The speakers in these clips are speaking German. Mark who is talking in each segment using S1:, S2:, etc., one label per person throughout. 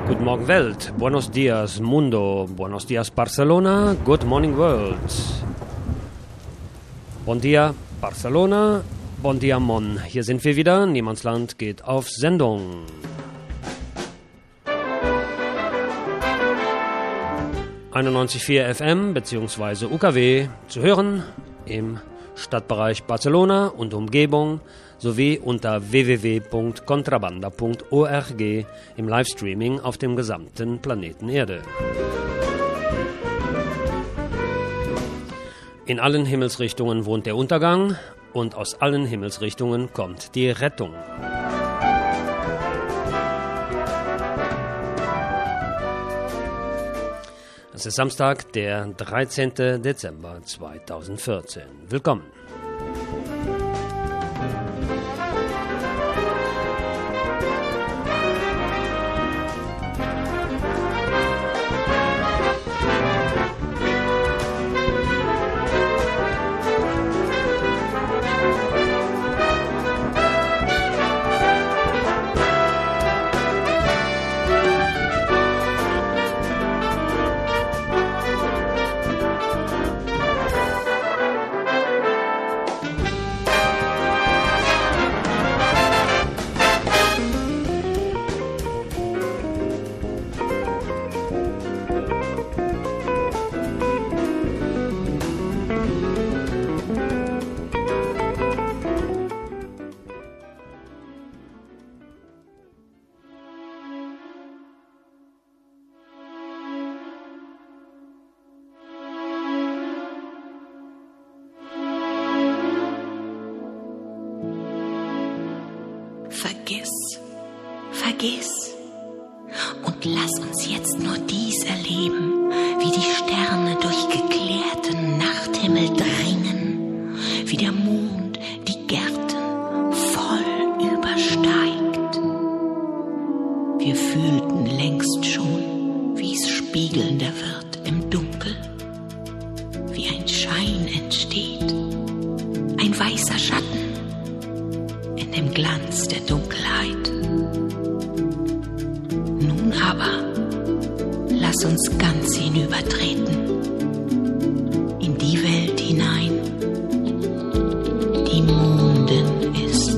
S1: Guten Morgen Welt, buenos dias mundo, buenos dias Barcelona, good morning world. Bon dia Barcelona, bon dia Mon. Hier sind wir wieder, Niemandsland geht auf Sendung. ...91,4 FM bzw. UKW zu hören im Stadtbereich Barcelona und Umgebung sowie unter www.contrabanda.org im Livestreaming auf dem gesamten Planeten Erde. In allen Himmelsrichtungen wohnt der Untergang und aus allen Himmelsrichtungen kommt die Rettung. Es ist Samstag, der 13. Dezember 2014. Willkommen.
S2: Vergiss und lass uns jetzt nur dies erleben, wie die Sterne durch geklärten Nachthimmel dringen, wie der Mond die Gärten voll übersteigt. Wir fühlten längst schon, wie es spiegelnder wird im Dunkel, wie ein Schein entsteht, ein weißer Schatten in dem Glanz der Dunkelheit. Nun aber lass uns ganz hinübertreten in die Welt hinein, die Monden ist.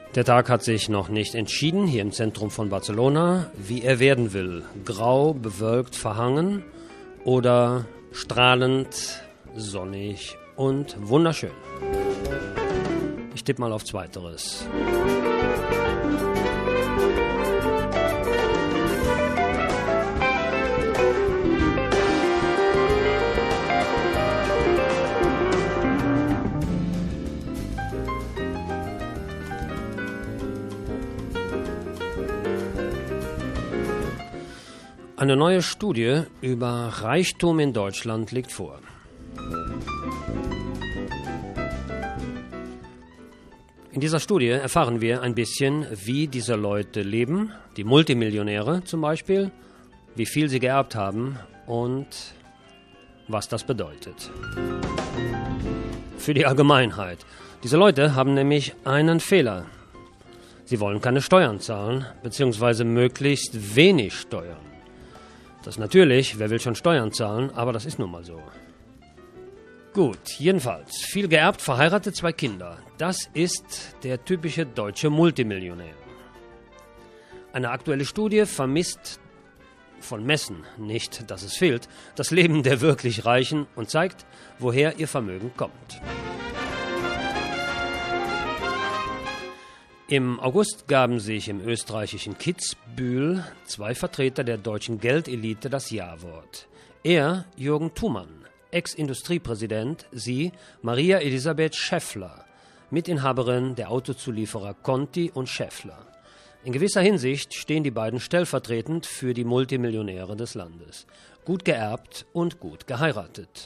S1: Der Tag hat sich noch nicht entschieden, hier im Zentrum von Barcelona, wie er werden will. Grau, bewölkt, verhangen oder strahlend, sonnig und wunderschön. Ich tippe mal auf Zweiteres. Eine neue Studie über Reichtum in Deutschland liegt vor. In dieser Studie erfahren wir ein bisschen, wie diese Leute leben, die Multimillionäre zum Beispiel, wie viel sie geerbt haben und was das bedeutet. Für die Allgemeinheit. Diese Leute haben nämlich einen Fehler. Sie wollen keine Steuern zahlen, beziehungsweise möglichst wenig Steuern. Das natürlich, wer will schon Steuern zahlen, aber das ist nun mal so. Gut, jedenfalls, viel geerbt, verheiratet, 2 Kinder. Das ist der typische deutsche Multimillionär. Eine aktuelle Studie vermisst von Messen, nicht, dass es fehlt, das Leben der wirklich Reichen und zeigt, woher ihr Vermögen kommt. Im August gaben sich im österreichischen Kitzbühel 2 Vertreter der deutschen Geldelite das Ja-Wort. Er, Jürgen Thumann, Ex-Industriepräsident, sie, Maria Elisabeth Schaeffler, Mitinhaberin der Autozulieferer Conti und Schaeffler. In gewisser Hinsicht stehen die beiden stellvertretend für die Multimillionäre des Landes. Gut geerbt und gut geheiratet.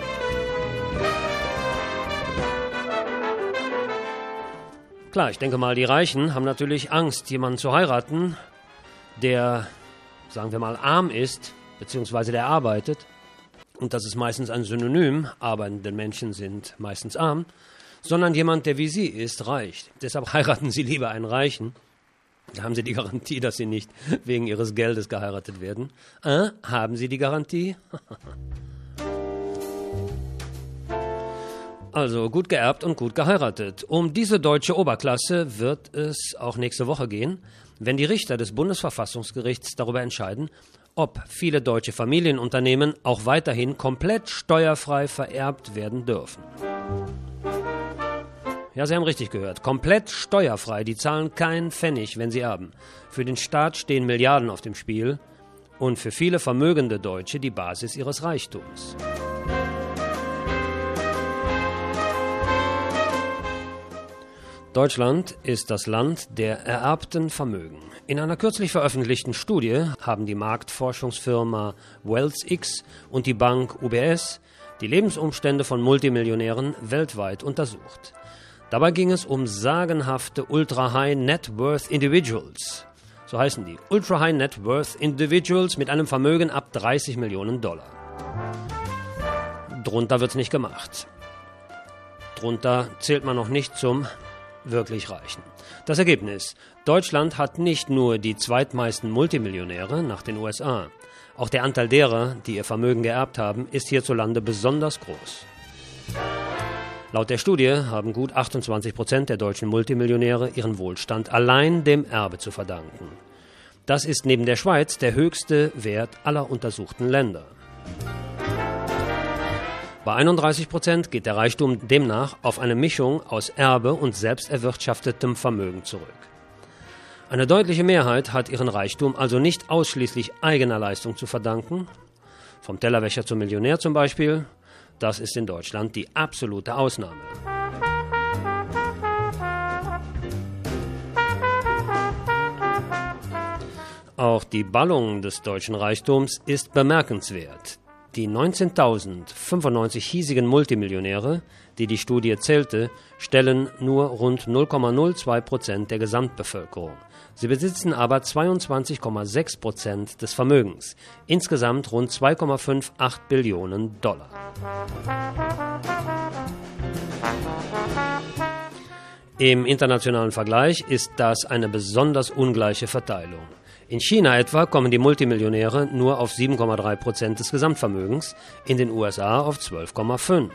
S1: Klar, ich denke mal, die Reichen haben natürlich Angst, jemanden zu heiraten, der, sagen wir mal, arm ist, beziehungsweise der arbeitet. Und das ist meistens ein Synonym, arbeitende Menschen sind meistens arm, sondern jemand, der wie sie ist, reich. Deshalb heiraten sie lieber einen Reichen. Da haben sie die Garantie, dass sie nicht wegen ihres Geldes geheiratet werden. Haben sie die Garantie? Also gut geerbt und gut geheiratet. Um diese deutsche Oberklasse wird es auch nächste Woche gehen, wenn die Richter des Bundesverfassungsgerichts darüber entscheiden, ob viele deutsche Familienunternehmen auch weiterhin komplett steuerfrei vererbt werden dürfen. Ja, Sie haben richtig gehört. Komplett steuerfrei. Die zahlen keinen Pfennig, wenn sie erben. Für den Staat stehen Milliarden auf dem Spiel und für viele vermögende Deutsche die Basis ihres Reichtums. Deutschland ist das Land der ererbten Vermögen. In einer kürzlich veröffentlichten Studie haben die Marktforschungsfirma WealthX und die Bank UBS die Lebensumstände von Multimillionären weltweit untersucht. Dabei ging es um sagenhafte Ultra-High Net Worth Individuals. So heißen die. Ultra-High Net Worth Individuals mit einem Vermögen ab 30 Millionen Dollar. Drunter wird's nicht gemacht. Drunter zählt man noch nicht zum wirklich Reichen. Das Ergebnis: Deutschland hat nicht nur die zweitmeisten Multimillionäre nach den USA. Auch der Anteil derer, die ihr Vermögen geerbt haben, ist hierzulande besonders groß. Laut der Studie haben gut 28% der deutschen Multimillionäre ihren Wohlstand allein dem Erbe zu verdanken. Das ist neben der Schweiz der höchste Wert aller untersuchten Länder. Bei 31% geht der Reichtum demnach auf eine Mischung aus Erbe und selbst erwirtschaftetem Vermögen zurück. Eine deutliche Mehrheit hat ihren Reichtum also nicht ausschließlich eigener Leistung zu verdanken. Vom Tellerwäscher zum Millionär zum Beispiel. Das ist in Deutschland die absolute Ausnahme. Auch die Ballung des deutschen Reichtums ist bemerkenswert. Die 19.095 hiesigen Multimillionäre, die die Studie zählte, stellen nur rund 0,02% der Gesamtbevölkerung. Sie besitzen aber 22,6% des Vermögens, insgesamt rund 2,58 Billionen Dollar. Im internationalen Vergleich ist das eine besonders ungleiche Verteilung. In China etwa kommen die Multimillionäre nur auf 7,3% des Gesamtvermögens, in den USA auf 12,5%.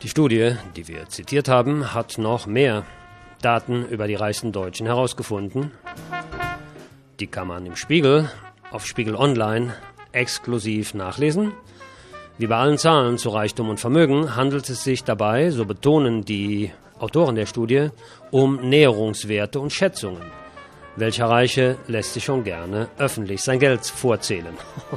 S1: Die Studie, die wir zitiert haben, hat noch mehr Daten über die reichsten Deutschen herausgefunden. Die kann man im Spiegel, auf Spiegel Online, exklusiv nachlesen. Wie bei allen Zahlen zu Reichtum und Vermögen handelt es sich dabei, so betonen die Autoren der Studie, um Näherungswerte und Schätzungen. Welcher Reiche lässt sich schon gerne öffentlich sein Geld vorzählen?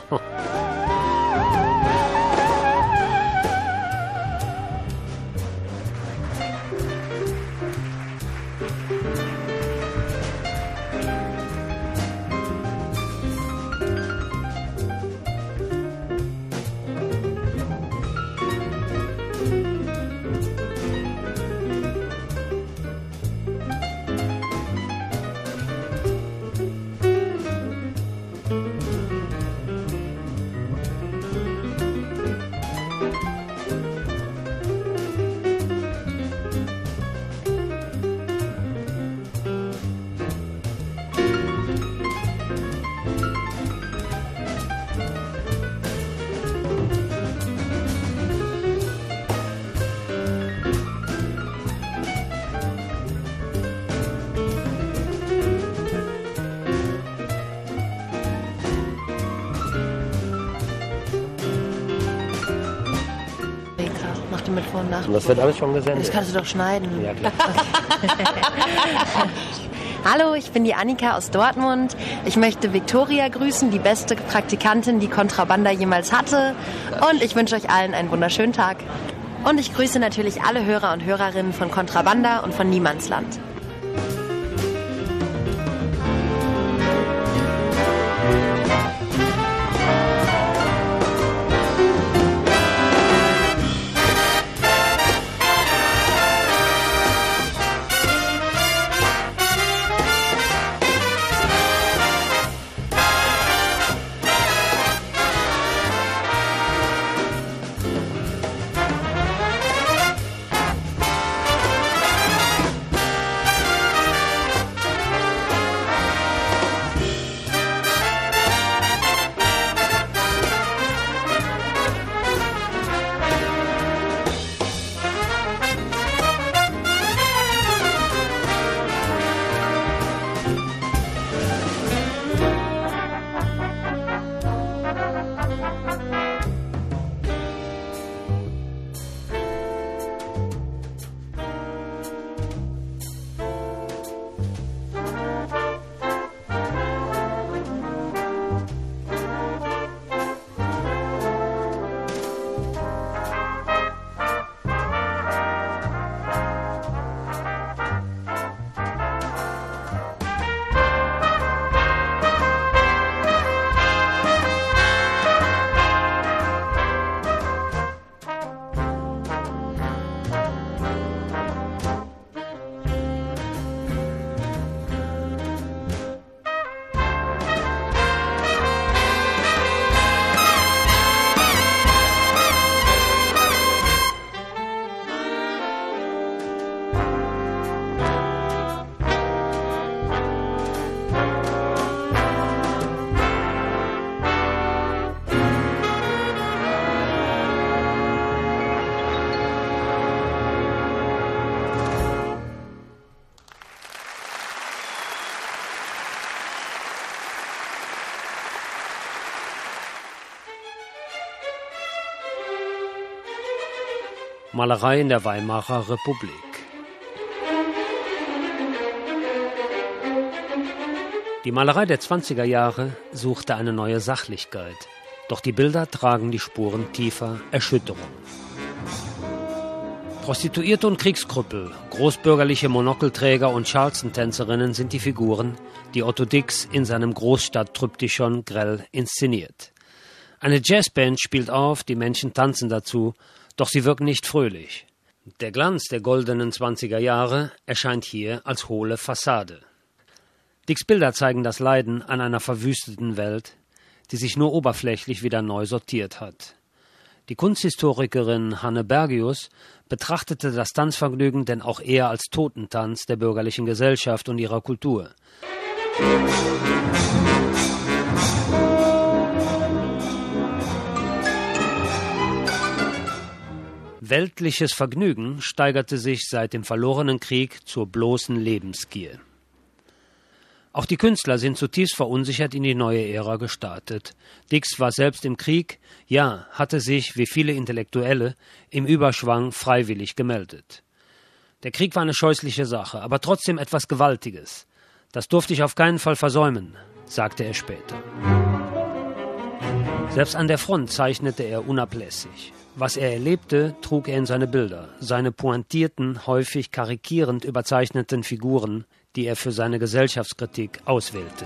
S3: Mit Vor- und Nach.
S1: Und das wird alles schon gesendet.
S3: Das kannst du doch schneiden.
S1: Ja, klar.
S3: Hallo, ich bin die Annika aus Dortmund. Ich möchte Viktoria grüßen, die beste Praktikantin, die Kontrabanda jemals hatte. Und ich wünsche euch allen einen wunderschönen Tag. Und ich grüße natürlich alle Hörer und Hörerinnen von Kontrabanda und von Niemandsland.
S1: Malerei in der Weimarer Republik. Die Malerei der 20er Jahre suchte eine neue Sachlichkeit, doch die Bilder tragen die Spuren tiefer Erschütterung. Prostituierte und Kriegskrüppel, großbürgerliche Monokelträger und Charleston-Tänzerinnen sind die Figuren, die Otto Dix in seinem Großstadt-Triptychon grell inszeniert. Eine Jazzband spielt auf, die Menschen tanzen dazu, doch sie wirken nicht fröhlich. Der Glanz der goldenen 20er Jahre erscheint hier als hohle Fassade. Dicks Bilder zeigen das Leiden an einer verwüsteten Welt, die sich nur oberflächlich wieder neu sortiert hat. Die Kunsthistorikerin Hanne Bergius betrachtete das Tanzvergnügen denn auch eher als Totentanz der bürgerlichen Gesellschaft und ihrer Kultur. Weltliches Vergnügen steigerte sich seit dem verlorenen Krieg zur bloßen Lebensgier. Auch die Künstler sind zutiefst verunsichert in die neue Ära gestartet. Dix war selbst im Krieg, ja, hatte sich, wie viele Intellektuelle, im Überschwang freiwillig gemeldet. Der Krieg war eine scheußliche Sache, aber trotzdem etwas Gewaltiges. Das durfte ich auf keinen Fall versäumen, sagte er später. Selbst an der Front zeichnete er unablässig. Was er erlebte, trug er in seine Bilder, seine pointierten, häufig karikierend überzeichneten Figuren, die er für seine Gesellschaftskritik auswählte.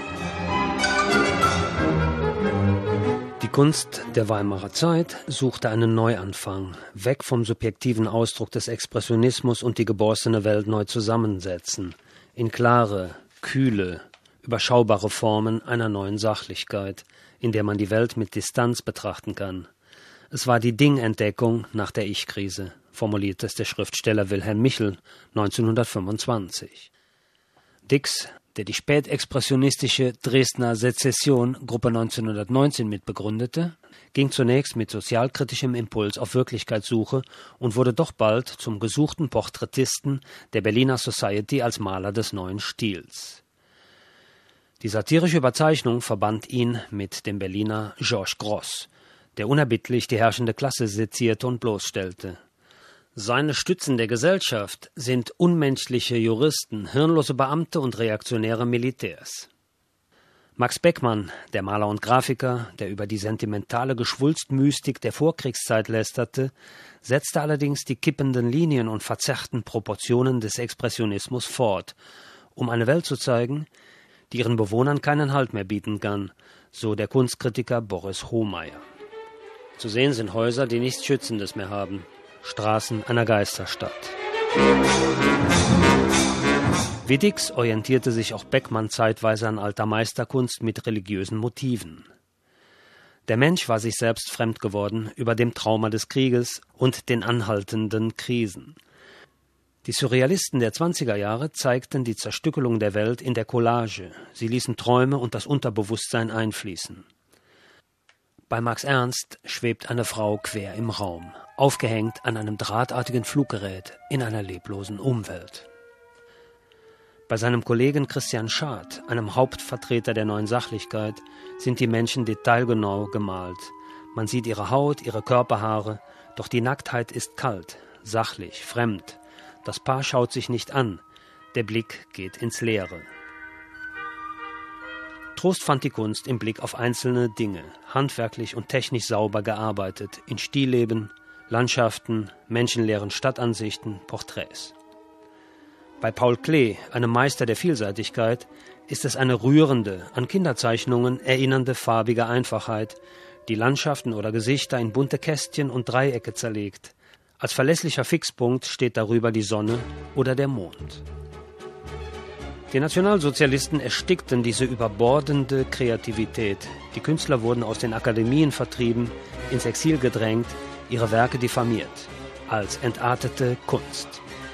S1: Die Kunst der Weimarer Zeit suchte einen Neuanfang, weg vom subjektiven Ausdruck des Expressionismus und die geborstene Welt neu zusammensetzen, in klare, kühle, überschaubare Formen einer neuen Sachlichkeit, in der man die Welt mit Distanz betrachten kann. Es war die Dingentdeckung nach der Ich-Krise, formulierte es der Schriftsteller Wilhelm Michel 1925. Dix, der die spätexpressionistische Dresdner Sezession Gruppe 1919 mitbegründete, ging zunächst mit sozialkritischem Impuls auf Wirklichkeitssuche und wurde doch bald zum gesuchten Porträtisten der Berliner Society als Maler des neuen Stils. Die satirische Überzeichnung verband ihn mit dem Berliner Georges Grosz, der unerbittlich die herrschende Klasse sezierte und bloßstellte. Seine Stützen der Gesellschaft sind unmenschliche Juristen, hirnlose Beamte und reaktionäre Militärs. Max Beckmann, der Maler und Grafiker, der über die sentimentale Geschwulstmystik der Vorkriegszeit lästerte, setzte allerdings die kippenden Linien und verzerrten Proportionen des Expressionismus fort, um eine Welt zu zeigen, die ihren Bewohnern keinen Halt mehr bieten kann, so der Kunstkritiker Boris Hohmeier. Zu sehen sind Häuser, die nichts Schützendes mehr haben, Straßen einer Geisterstadt. Wie Dix orientierte sich auch Beckmann zeitweise an alter Meisterkunst mit religiösen Motiven. Der Mensch war sich selbst fremd geworden über dem Trauma des Krieges und den anhaltenden Krisen. Die Surrealisten der 20er Jahre zeigten die Zerstückelung der Welt in der Collage. Sie ließen Träume und das Unterbewusstsein einfließen. Bei Max Ernst schwebt eine Frau quer im Raum, aufgehängt an einem drahtartigen Fluggerät in einer leblosen Umwelt. Bei seinem Kollegen Christian Schad, einem Hauptvertreter der neuen Sachlichkeit, sind die Menschen detailgenau gemalt. Man sieht ihre Haut, ihre Körperhaare, doch die Nacktheit ist kalt, sachlich, fremd. Das Paar schaut sich nicht an, der Blick geht ins Leere. Trost fand die Kunst im Blick auf einzelne Dinge, handwerklich und technisch sauber gearbeitet, in Stillleben, Landschaften, menschenleeren Stadtansichten, Porträts. Bei Paul Klee, einem Meister der Vielseitigkeit, ist es eine rührende, an Kinderzeichnungen erinnernde farbige Einfachheit, die Landschaften oder Gesichter in bunte Kästchen und Dreiecke zerlegt. Als verlässlicher Fixpunkt steht darüber die Sonne oder der Mond. Die Nationalsozialisten erstickten diese überbordende Kreativität. Die Künstler wurden aus den Akademien vertrieben, ins Exil gedrängt, ihre Werke diffamiert, als entartete Kunst.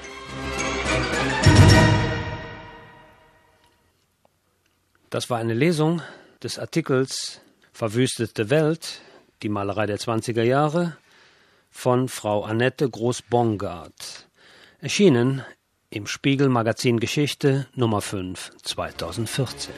S1: Das war eine Lesung des Artikels Verwüstete Welt, die Malerei der 20er Jahre von Frau Annette Groß-Bongard, erschienen im Spiegel Magazin Geschichte Nummer 5 2014.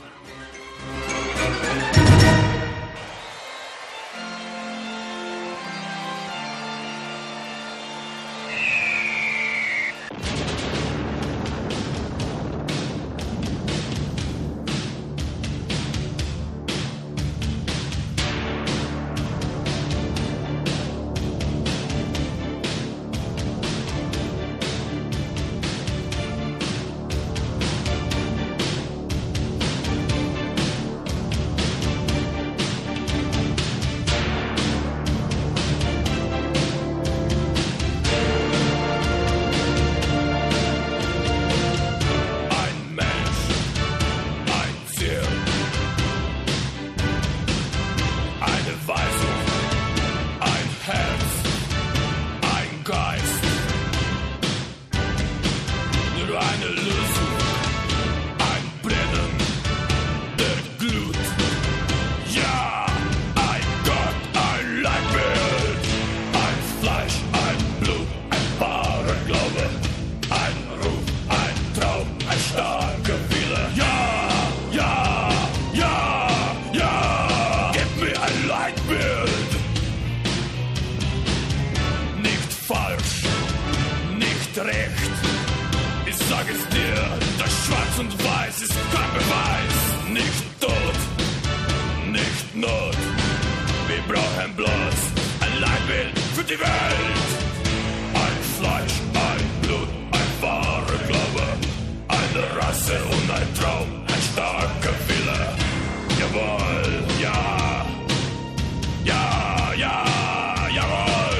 S4: Schwarz und Weiß ist kein Beweis. Nicht Tod, nicht Not. Wir brauchen bloß ein Leitbild für die Welt. Ein Fleisch, ein Blut, ein wahrer Glaube. Eine Rasse und ein Traum, ein starker Wille. Jawohl, ja. Ja, ja, jawohl.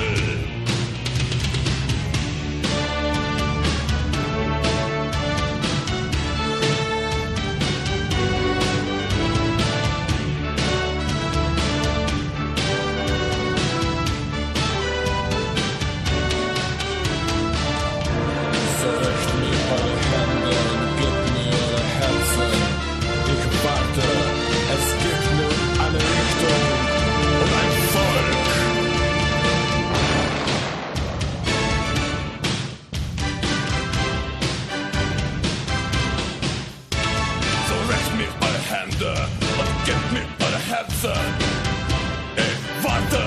S4: Ich warte.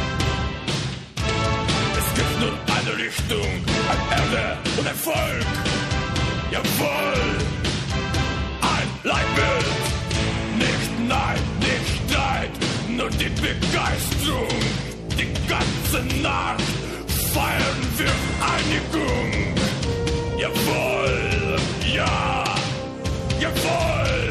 S4: Es gibt nur eine Richtung, eine Erde und ein Volk. Jawohl, ein Leitbild. Nicht Neid, nicht Streit, nur die Begeisterung. Die ganze Nacht feiern wir Einigung. Jawohl, ja, jawohl.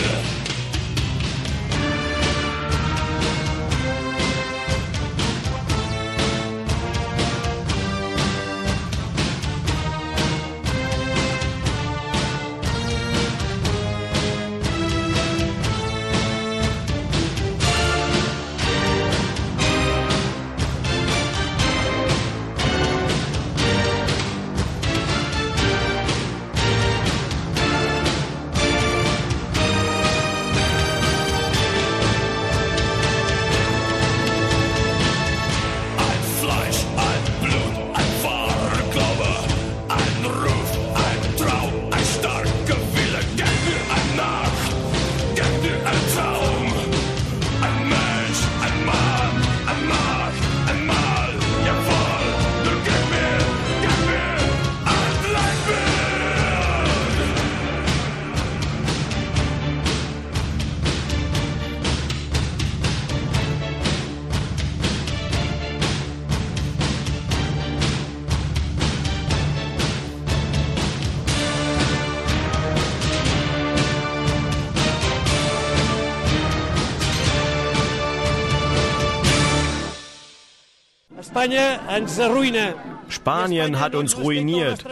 S5: Spanien hat uns ruiniert.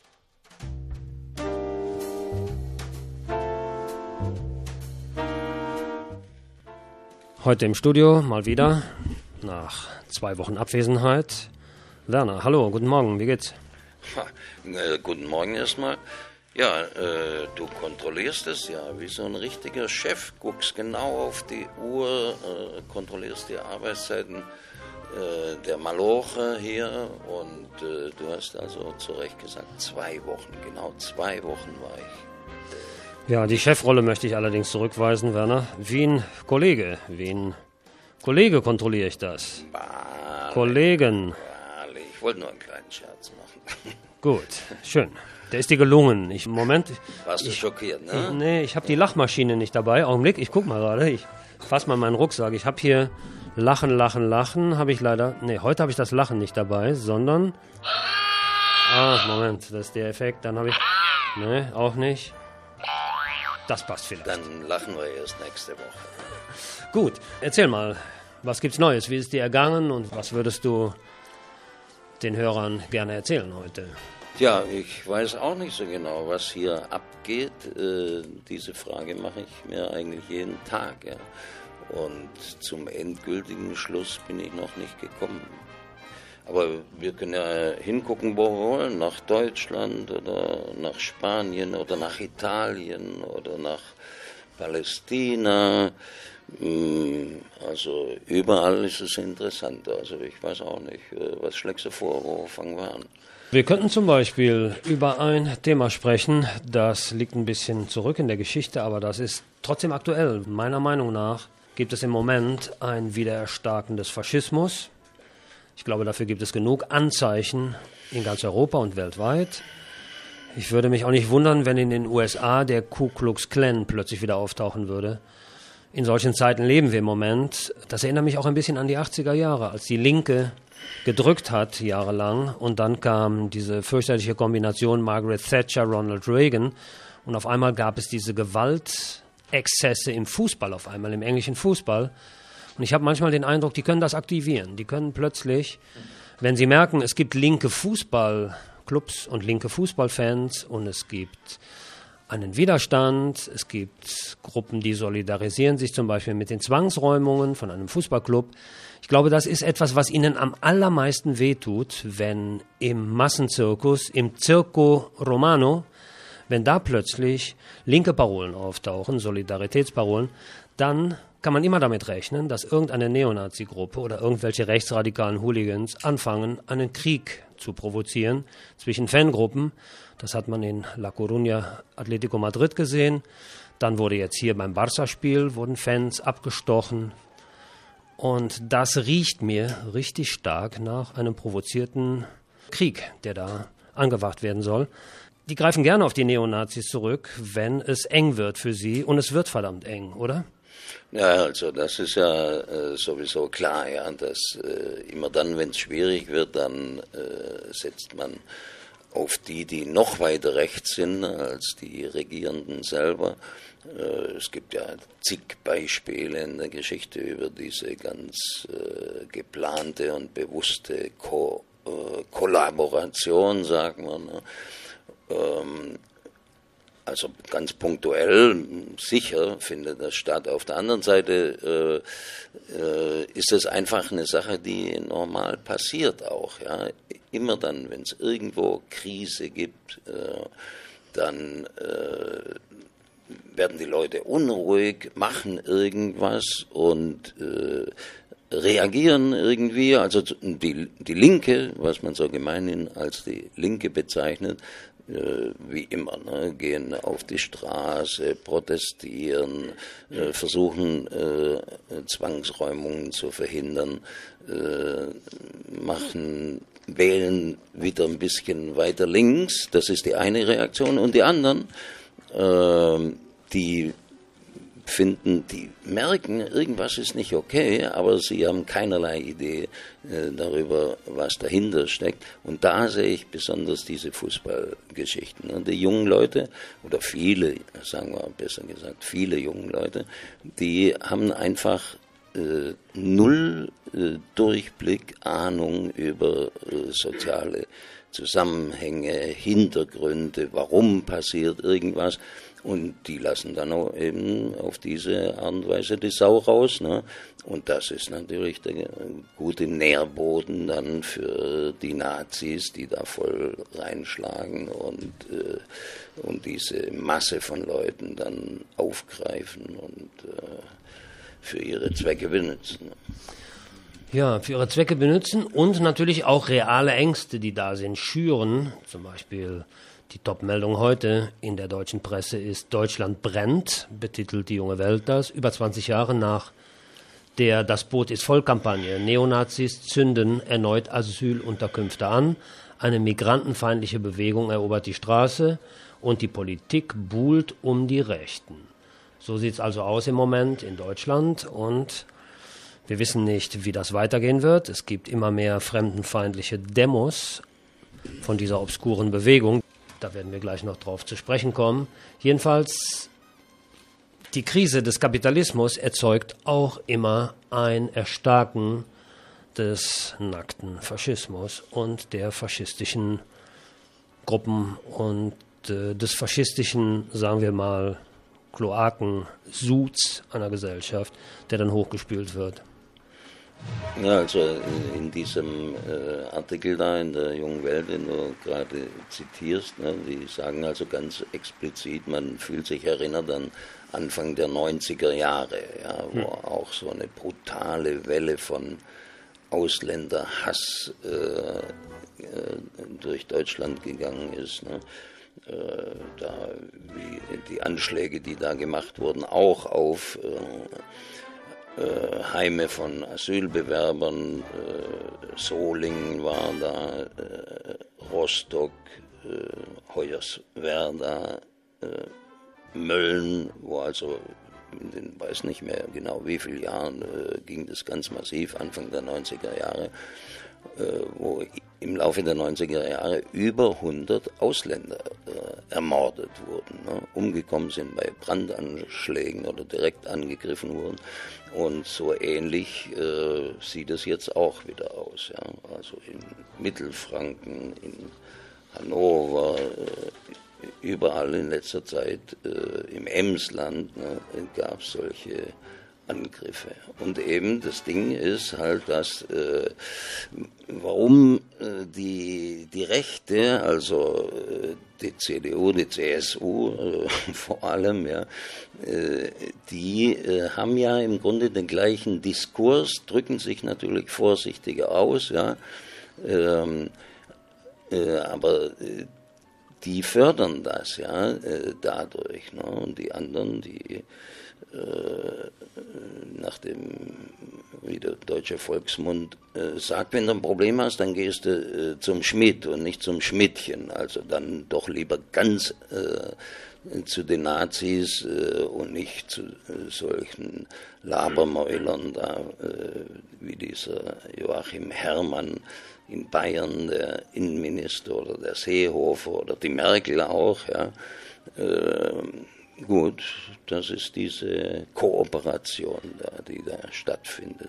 S1: Heute im Studio mal wieder, nach 2 Wochen Abwesenheit. Werner, hallo, guten Morgen, wie geht's?
S6: Guten Morgen erstmal. Ja, du kontrollierst es ja wie so ein richtiger Chef, guckst genau auf die Uhr, kontrollierst die Arbeitszeiten der Maloche hier und du hast also zu Recht gesagt, 2 Wochen, genau 2 Wochen war ich.
S1: Ja, die Chefrolle möchte ich allerdings zurückweisen, Werner. Wie ein Kollege kontrolliere ich das.
S6: Wahrlich,
S1: Kollegen.
S6: Wahrlich. Ich wollte nur einen kleinen Scherz machen.
S1: Gut, schön. Der ist dir gelungen.
S6: Warst du schockiert, ne?
S1: Nee, ich habe die Lachmaschine nicht dabei. Augenblick, ich guck mal gerade. Ich fass mal meinen Rucksack. Ich habe hier Lachen, habe ich leider... Nee, heute habe ich das Lachen nicht dabei, sondern... Moment, das ist der Effekt. Dann habe ich... Nee, auch nicht. Das passt vielleicht.
S6: Dann lachen wir erst nächste Woche.
S1: Gut, erzähl mal, was gibt's Neues? Wie ist es dir ergangen und was würdest du den Hörern gerne erzählen heute?
S6: Ja, ich weiß auch nicht so genau, was hier abgeht. Diese Frage mache ich mir eigentlich jeden Tag. Ja. Und zum endgültigen Schluss bin ich noch nicht gekommen. Aber wir können ja hingucken, wo wir wollen, nach Deutschland oder nach Spanien oder nach Italien oder nach Palästina. Also überall ist es interessant. Also ich weiß auch nicht, was schlägst du vor, wo fangen wir an?
S1: Wir könnten zum Beispiel über ein Thema sprechen, das liegt ein bisschen zurück in der Geschichte, aber das ist trotzdem aktuell. Meiner Meinung nach gibt es im Moment ein Wiedererstarken des Faschismus. Ich glaube, dafür gibt es genug Anzeichen in ganz Europa und weltweit. Ich würde mich auch nicht wundern, wenn in den USA der Ku Klux Klan plötzlich wieder auftauchen würde. In solchen Zeiten leben wir im Moment. Das erinnert mich auch ein bisschen an die 80er Jahre, als die Linke gedrückt hat jahrelang und dann kam diese fürchterliche Kombination Margaret Thatcher, Ronald Reagan und auf einmal gab es diese Gewaltexzesse im Fußball auf einmal, im englischen Fußball. Und ich habe manchmal den Eindruck, die können das aktivieren. Die können plötzlich, wenn sie merken, es gibt linke Fußballclubs und linke Fußballfans und es gibt einen Widerstand, es gibt Gruppen, die solidarisieren sich zum Beispiel mit den Zwangsräumungen von einem Fußballclub. Ich glaube, das ist etwas, was ihnen am allermeisten wehtut, wenn im Massenzirkus, im Circo Romano, wenn da plötzlich linke Parolen auftauchen, Solidaritätsparolen, dann kann man immer damit rechnen, dass irgendeine Neonazi-Gruppe oder irgendwelche rechtsradikalen Hooligans anfangen, einen Krieg zu provozieren zwischen Fangruppen. Das hat man in La Coruña Atlético Madrid gesehen. Dann wurde jetzt hier beim Barça-Spiel, wurden Fans abgestochen. Und das riecht mir richtig stark nach einem provozierten Krieg, der da angewacht werden soll. Die greifen gerne auf die Neonazis zurück, wenn es eng wird für sie. Und es wird verdammt eng, oder?
S6: Ja, also das ist ja sowieso klar, ja, dass immer dann, wenn es schwierig wird, dann setzt man auf die noch weiter rechts sind als die Regierenden selber. Es gibt ja zig Beispiele in der Geschichte über diese ganz geplante und bewusste Kollaboration, sagen wir. Ne? Also ganz punktuell, sicher findet das statt. Auf der anderen Seite ist es einfach eine Sache, die normal passiert auch. Ja? Immer dann, wenn es irgendwo Krise gibt, dann werden die Leute unruhig, machen irgendwas und reagieren irgendwie. Also die Linke, was man so gemeinhin als die Linke bezeichnet, wie immer, ne, gehen auf die Straße, protestieren, versuchen Zwangsräumungen zu verhindern, wählen wieder ein bisschen weiter links, das ist die eine Reaktion. Und die anderen, die merken, irgendwas ist nicht okay, aber sie haben keinerlei Idee darüber, was dahinter steckt. Und da sehe ich besonders diese Fußballgeschichten. Und die jungen Leute, oder viele, sagen wir besser gesagt, viele junge Leute, die haben einfach null Durchblick, Ahnung über soziale Zusammenhänge, Hintergründe, warum passiert irgendwas. Und die lassen dann auch eben auf diese Art und Weise die Sau raus. Ne? Und das ist natürlich der gute Nährboden dann für die Nazis, die da voll reinschlagen und diese Masse von Leuten dann aufgreifen und für ihre Zwecke benutzen.
S1: Ja, für ihre Zwecke benutzen und natürlich auch reale Ängste, die da sind, schüren. Zum Beispiel die Top-Meldung heute in der deutschen Presse ist Deutschland brennt, betitelt die Junge Welt das, über 20 Jahre nach der Das Boot ist voll-Kampagne. Neonazis zünden erneut Asylunterkünfte an, eine migrantenfeindliche Bewegung erobert die Straße und die Politik buhlt um die Rechten. So sieht es also aus im Moment in Deutschland und wir wissen nicht, wie das weitergehen wird. Es gibt immer mehr fremdenfeindliche Demos von dieser obskuren Bewegung. Da werden wir gleich noch drauf zu sprechen kommen. Jedenfalls, die Krise des Kapitalismus erzeugt auch immer ein Erstarken des nackten Faschismus und der faschistischen Gruppen und des faschistischen, sagen wir mal, Kloakensuds einer Gesellschaft, der dann hochgespült wird.
S6: Ja, also in diesem Artikel da in der Jungen Welt, den du gerade zitierst, ne, die sagen also ganz explizit, man fühlt sich erinnert an Anfang der 90er Jahre, ja, wo auch so eine brutale Welle von Ausländerhass durch Deutschland gegangen ist. Ne. Wie die Anschläge, die da gemacht wurden, auch auf Heime von Asylbewerbern, Solingen war da, Rostock, Hoyerswerda, Mölln, wo also in den, weiß nicht mehr genau wie vielen Jahren, ging das ganz massiv, Anfang der 90er Jahre, wo im Laufe der 90er Jahre über 100 Ausländer ermordet wurden, ne? Umgekommen sind bei Brandanschlägen oder direkt angegriffen wurden. Und so ähnlich sieht es jetzt auch wieder aus. Ja? Also in Mittelfranken, in Hannover, überall in letzter Zeit, im Emsland, ne, gab es solche Angriffe. Und eben das Ding ist halt, dass warum die Rechte, also die CDU, die CSU vor allem, ja, die haben ja im Grunde den gleichen Diskurs, drücken sich natürlich vorsichtiger aus, ja, aber die fördern das ja dadurch, ne? Und die anderen, die nach dem, wie der deutsche Volksmund sagt, wenn du ein Problem hast, dann gehst du zum Schmied und nicht zum Schmidtchen. Also dann doch lieber ganz zu den Nazis und nicht zu solchen Labermäulern da, wie dieser Joachim Herrmann in Bayern, der Innenminister, oder der Seehofer oder die Merkel auch, ja. Gut, das ist diese Kooperation da, die da stattfindet.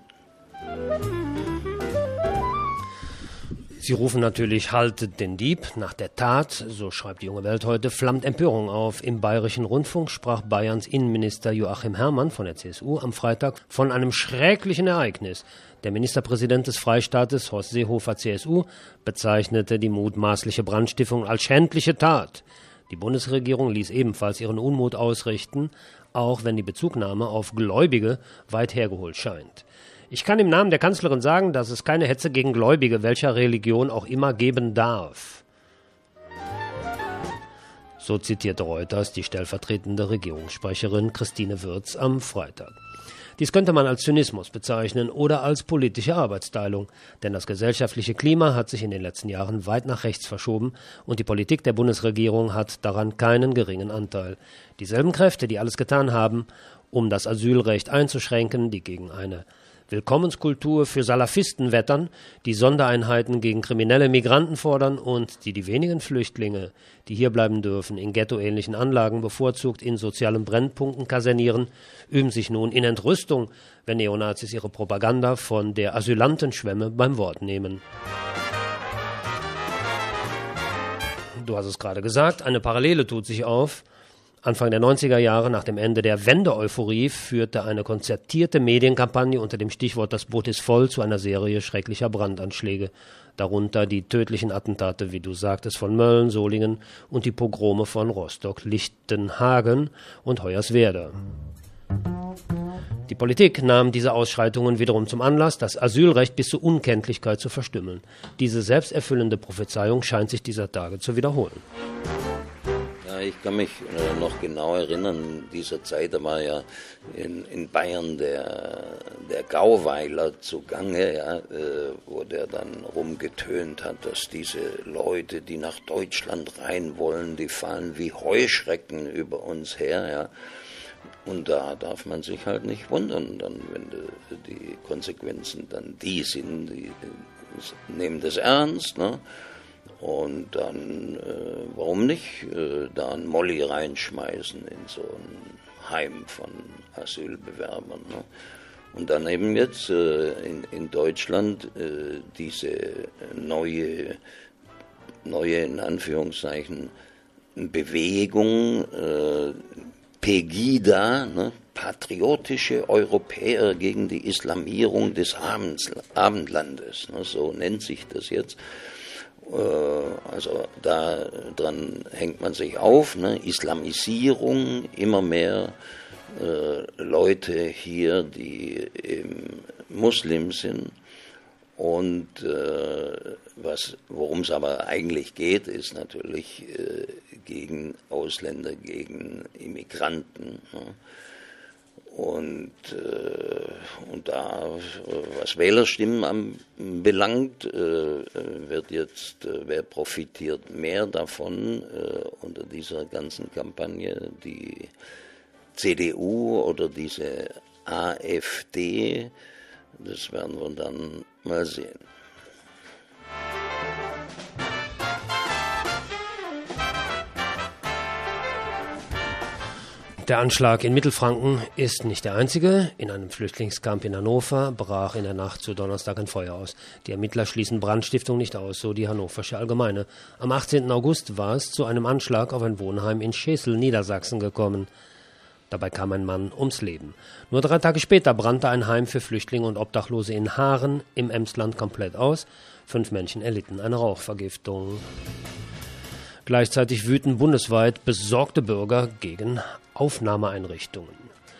S1: Sie rufen natürlich, haltet den Dieb. Nach der Tat, so schreibt die Junge Welt heute, flammt Empörung auf. Im Bayerischen Rundfunk sprach Bayerns Innenminister Joachim Herrmann von der CSU am Freitag von einem schrecklichen Ereignis. Der Ministerpräsident des Freistaates, Horst Seehofer, CSU, bezeichnete die mutmaßliche Brandstiftung als schändliche Tat. Die Bundesregierung ließ ebenfalls ihren Unmut ausrichten, auch wenn die Bezugnahme auf Gläubige weit hergeholt scheint. Ich kann im Namen der Kanzlerin sagen, dass es keine Hetze gegen Gläubige welcher Religion auch immer geben darf. So zitierte Reuters die stellvertretende Regierungssprecherin Christine Wirz am Freitag. Dies könnte man als Zynismus bezeichnen oder als politische Arbeitsteilung, denn das gesellschaftliche Klima hat sich in den letzten Jahren weit nach rechts verschoben und die Politik der Bundesregierung hat daran keinen geringen Anteil. Dieselben Kräfte, die alles getan haben, um das Asylrecht einzuschränken, die gegen eine Willkommenskultur für Salafisten wettern, die Sondereinheiten gegen kriminelle Migranten fordern und die wenigen Flüchtlinge, die hier bleiben dürfen, in ghettoähnlichen Anlagen bevorzugt in sozialen Brennpunkten kasernieren, üben sich nun in Entrüstung, wenn Neonazis ihre Propaganda von der Asylantenschwemme beim Wort nehmen. Du hast es gerade gesagt, eine Parallele tut sich auf. Anfang der 90er Jahre, nach dem Ende der Wende-Euphorie, führte eine konzertierte Medienkampagne unter dem Stichwort „Das Boot ist voll" zu einer Serie schrecklicher Brandanschläge, darunter die tödlichen Attentate, wie du sagtest, von Mölln, Solingen und die Pogrome von Rostock, Lichtenhagen und Hoyerswerda. Die Politik nahm diese Ausschreitungen wiederum zum Anlass, das Asylrecht bis zur Unkenntlichkeit zu verstümmeln. Diese selbsterfüllende Prophezeiung scheint sich dieser Tage zu wiederholen.
S6: Ich kann mich noch genau erinnern, dieser Zeit, da war ja in Bayern der Gauweiler zugange, ja, wo der dann rumgetönt hat, dass diese Leute, die nach Deutschland rein wollen, die fallen wie Heuschrecken über uns her, ja. Und da darf man sich halt nicht wundern, dann, wenn die Konsequenzen dann die sind, die nehmen das ernst, ne? Und dann, warum nicht, da einen Molly reinschmeißen in so ein Heim von Asylbewerbern. Ne? Und dann eben jetzt in Deutschland diese neue in Anführungszeichen Bewegung, Pegida, ne? Patriotische Europäer gegen die Islamierung des Abendlandes, ne? So nennt sich das jetzt. Also daran hängt man sich auf, ne? Islamisierung, immer mehr Leute hier, die Muslim sind. Und worum es aber eigentlich geht, ist natürlich gegen Ausländer, gegen Immigranten. Ne? Und und da, was Wählerstimmen anbelangt, wird jetzt, wer profitiert mehr davon unter dieser ganzen Kampagne, die CDU oder diese AfD, das werden wir dann mal sehen.
S1: Der Anschlag in Mittelfranken ist nicht der einzige. In einem Flüchtlingscamp in Hannover brach in der Nacht zu Donnerstag ein Feuer aus. Die Ermittler schließen Brandstiftung nicht aus, so die Hannoversche Allgemeine. Am 18. August war es zu einem Anschlag auf ein Wohnheim in Schesel, Niedersachsen gekommen. Dabei kam ein Mann ums Leben. Nur 3 Tage später brannte ein Heim für Flüchtlinge und Obdachlose in Haaren im Emsland komplett aus. 5 Menschen erlitten eine Rauchvergiftung. Gleichzeitig wüten bundesweit besorgte Bürger gegen Aufnahmeeinrichtungen.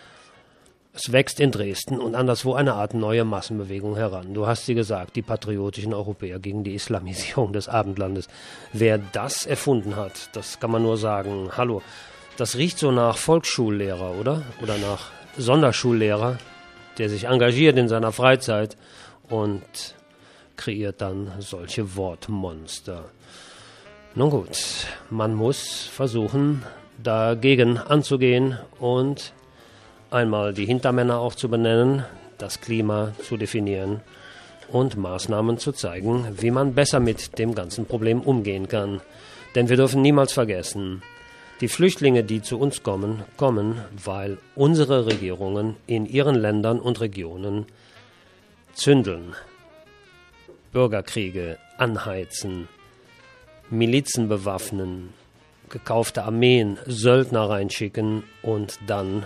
S1: Es wächst in Dresden und anderswo eine Art neue Massenbewegung heran. Du hast sie gesagt, die patriotischen Europäer gegen die Islamisierung des Abendlandes. Wer das erfunden hat, das kann man nur sagen, hallo, das riecht so nach Volksschullehrer, oder? Oder nach Sonderschullehrer, der sich engagiert in seiner Freizeit und kreiert dann solche Wortmonster. Nun gut, man muss versuchen, dagegen anzugehen und einmal die Hintermänner auch zu benennen, das Klima zu definieren und Maßnahmen zu zeigen, wie man besser mit dem ganzen Problem umgehen kann. Denn wir dürfen niemals vergessen, die Flüchtlinge, die zu uns kommen, weil unsere Regierungen in ihren Ländern und Regionen zündeln, Bürgerkriege anheizen, Milizen bewaffnen, gekaufte Armeen, Söldner reinschicken und dann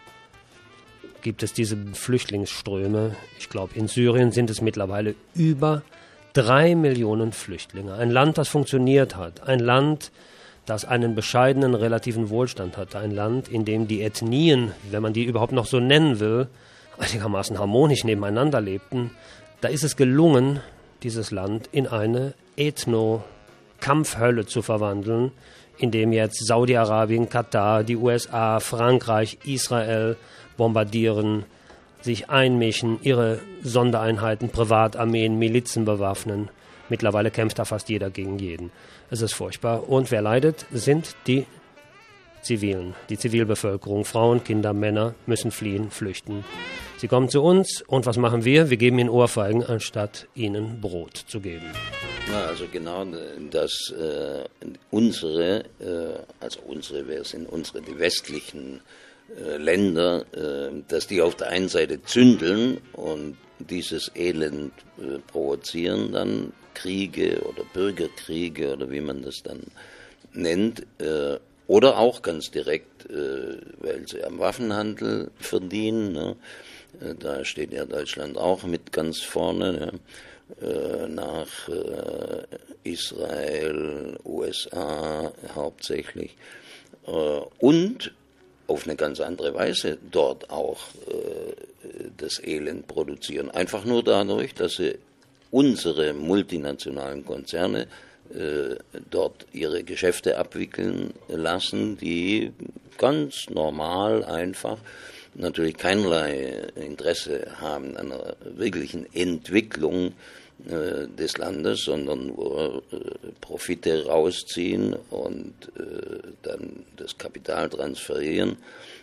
S1: gibt es diese Flüchtlingsströme. Ich glaube, in Syrien sind es mittlerweile über 3 Millionen Flüchtlinge. Ein Land, das funktioniert hat. Ein Land, das einen bescheidenen relativen Wohlstand hat. Ein Land, in dem die Ethnien, wenn man die überhaupt noch so nennen will, einigermaßen harmonisch nebeneinander lebten. Da ist es gelungen, dieses Land in eine Kampfhölle zu verwandeln, in dem jetzt Saudi-Arabien, Katar, die USA, Frankreich, Israel bombardieren, sich einmischen, ihre Sondereinheiten, Privatarmeen, Milizen bewaffnen. Mittlerweile kämpft da fast jeder gegen jeden. Es ist furchtbar. Und wer leidet, sind die Zivilen, die Zivilbevölkerung. Frauen, Kinder, Männer müssen fliehen, flüchten. Sie kommen zu uns und was machen wir? Wir geben ihnen Ohrfeigen, anstatt ihnen Brot zu geben.
S6: Ja, also genau, dass unsere, wer sind unsere, die westlichen Länder, dass die auf der einen Seite zündeln und dieses Elend provozieren, dann Kriege oder Bürgerkriege oder wie man das dann nennt, oder auch ganz direkt, weil sie am Waffenhandel verdienen. Ne? Da steht ja Deutschland auch mit ganz vorne, ne? Nach Israel, USA hauptsächlich. Und auf eine ganz andere Weise dort auch das Elend produzieren. Einfach nur dadurch, dass sie unsere multinationalen Konzerne dort ihre Geschäfte abwickeln lassen, die ganz normal einfach natürlich keinerlei Interesse haben an einer wirklichen Entwicklung des Landes, sondern nur Profite rausziehen und dann das Kapital transferieren.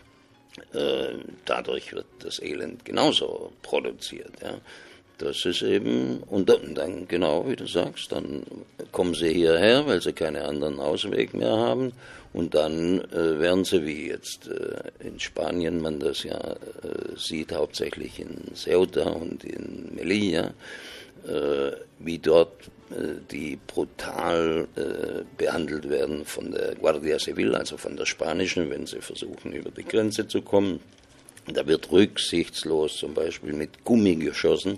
S6: Dadurch wird das Elend genauso produziert. Ja. Das ist eben, und dann genau, wie du sagst, dann kommen sie hierher, weil sie keine anderen Ausweg mehr haben. Und dann werden sie, wie jetzt in Spanien man das ja sieht, hauptsächlich in Ceuta und in Melilla, wie dort die brutal behandelt werden von der Guardia Civil, also von der spanischen, wenn sie versuchen, über die Grenze zu kommen. Da wird rücksichtslos zum Beispiel mit Gummigeschossen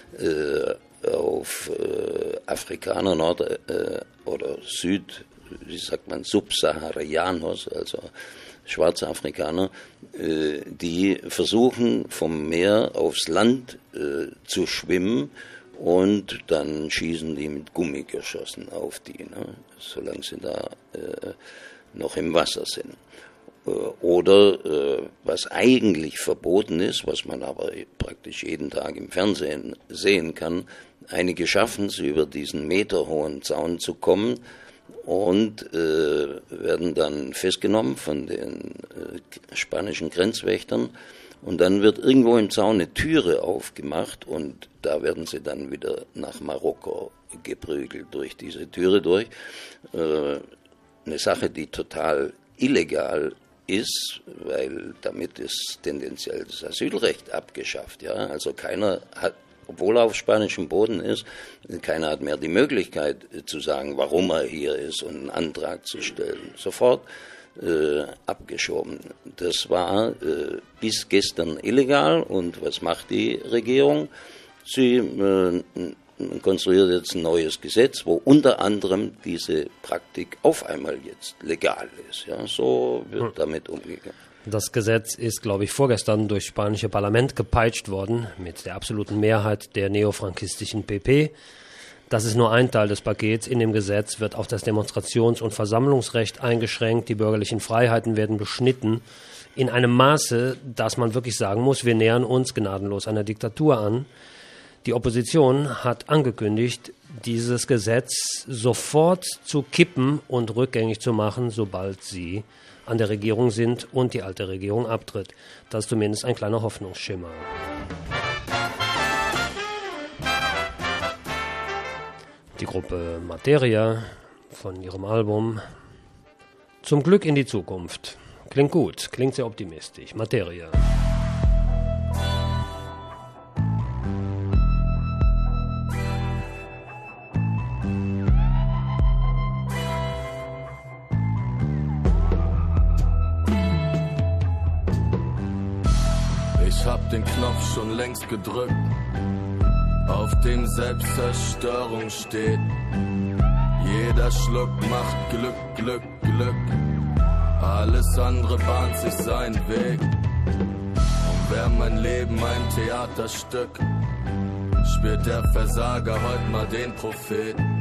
S6: auf Afrikaner, oder wie sagt man, Subsaharianos, also schwarze Afrikaner, die versuchen vom Meer aufs Land zu schwimmen und dann schießen die mit Gummigeschossen auf die, ne, solange sie da noch im Wasser sind. Oder was eigentlich verboten ist, was man aber praktisch jeden Tag im Fernsehen sehen kann, einige schaffen es, über diesen meterhohen Zaun zu kommen und werden dann festgenommen von den spanischen Grenzwächtern. Und dann wird irgendwo im Zaun eine Türe aufgemacht und da werden sie dann wieder nach Marokko geprügelt durch diese Türe durch. Eine Sache, die total illegal ist, weil damit ist tendenziell das Asylrecht abgeschafft. Ja? Also keiner hat, obwohl er auf spanischem Boden ist, keiner hat mehr die Möglichkeit zu sagen, warum er hier ist und einen Antrag zu stellen. Sofort abgeschoben. Das war bis gestern illegal und was macht die Regierung? Sie konstruiert jetzt ein neues Gesetz, wo unter anderem diese Praktik auf einmal jetzt legal ist. Ja, so wird damit umgegangen.
S1: Das Gesetz ist, glaube ich, vorgestern durchs spanische Parlament gepeitscht worden, mit der absoluten Mehrheit der neofrankistischen PP. Das ist nur ein Teil des Pakets. In dem Gesetz wird auch das Demonstrations- und Versammlungsrecht eingeschränkt. Die bürgerlichen Freiheiten werden beschnitten in einem Maße, dass man wirklich sagen muss, wir nähern uns gnadenlos einer Diktatur an. Die Opposition hat angekündigt, dieses Gesetz sofort zu kippen und rückgängig zu machen, sobald sie an der Regierung sind und die alte Regierung abtritt. Das ist zumindest ein kleiner Hoffnungsschimmer. Die Gruppe Materia von ihrem Album Zum Glück in die Zukunft. Klingt gut, klingt sehr optimistisch. Materia.
S7: Ich hab den Knopf schon längst gedrückt, auf dem Selbstzerstörung steht. Jeder Schluck macht Glück, Glück, Glück. Alles andere bahnt sich seinen Weg. Und wäre mein Leben ein Theaterstück, spielt der Versager heute mal den Propheten.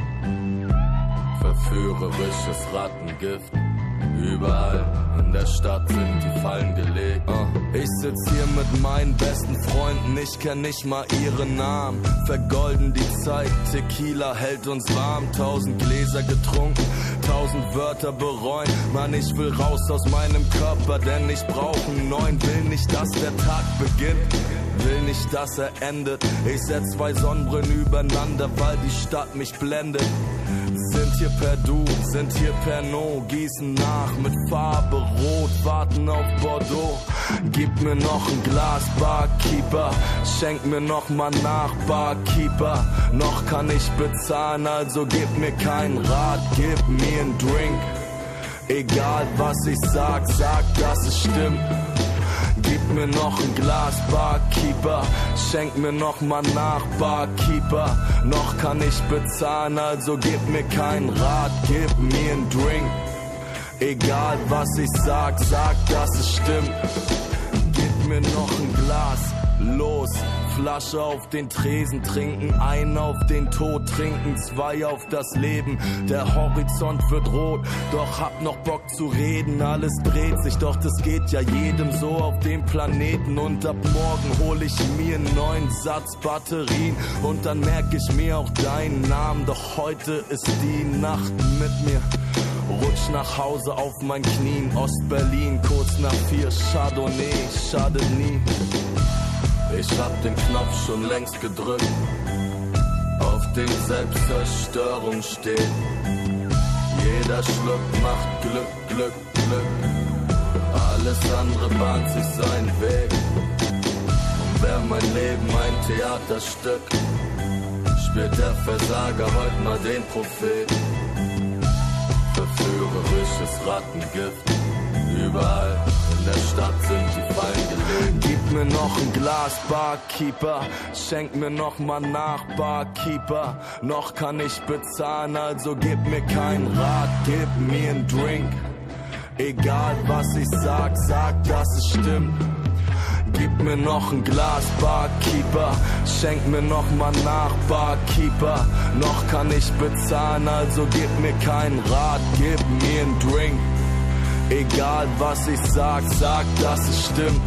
S7: Verführerisches Rattengift. Überall in der Stadt sind die Fallen gelegt. Ich sitz hier mit meinen besten Freunden, ich kenn nicht mal ihre Namen. Vergolden die Zeit, Tequila hält uns warm. 1000 Gläser getrunken, 1000 Wörter bereuen. Mann, ich will raus aus meinem Körper, denn ich brauch einen neuen. Will nicht, dass der Tag beginnt, will nicht, dass er endet. Ich setz 2 Sonnenbrillen übereinander, weil die Stadt mich blendet. Sind hier per Du, sind hier per No, gießen nach mit Farbe rot, warten auf Bordeaux. Gib mir noch ein Glas, Barkeeper, schenk mir noch mal nach, Barkeeper. Noch kann ich bezahlen, also gib mir keinen Rat, gib mir einen Drink. Egal was ich sag, dass es stimmt. Gib mir noch ein Glas, Barkeeper, schenk mir noch mal nach, Barkeeper. Noch kann ich bezahlen, also gib mir keinen Rat, gib mir einen Drink. Egal was ich sag, dass es stimmt. Gib mir noch ein Glas, los. Flasche auf den Tresen trinken, 1 auf den Tod trinken, 2 auf das Leben. Der Horizont wird rot, doch hab noch Bock zu reden. Alles dreht sich, doch das geht ja jedem so auf dem Planeten. Und ab morgen hol ich mir einen neuen Satz Batterien und dann merk ich mir auch deinen Namen. Doch heute ist die Nacht mit mir. Rutsch nach Hause auf meinen Knien, Ostberlin, kurz nach 4, Chardonnay, schadet nie. Ich hab den Knopf schon längst gedrückt, auf dem Selbstzerstörung steht. Jeder Schluck macht Glück, Glück, Glück. Alles andere bahnt sich seinen Weg. Und wär mein Leben ein Theaterstück, spielt der Versager heute mal den Propheten. Verführerisches Rattengift. Überall in der Stadt sind die Fallen gelegt. Gib mir noch ein Glas, Barkeeper, schenk mir noch mal nach, Barkeeper. Noch kann ich bezahlen, also gib mir keinen Rat, gib mir einen Drink. Egal was ich sag, dass es stimmt. Gib mir noch ein Glas, Barkeeper, schenk mir noch mal nach, Barkeeper. Noch kann ich bezahlen, also gib mir keinen Rat, gib mir einen Drink. Egal was ich sag, dass es stimmt.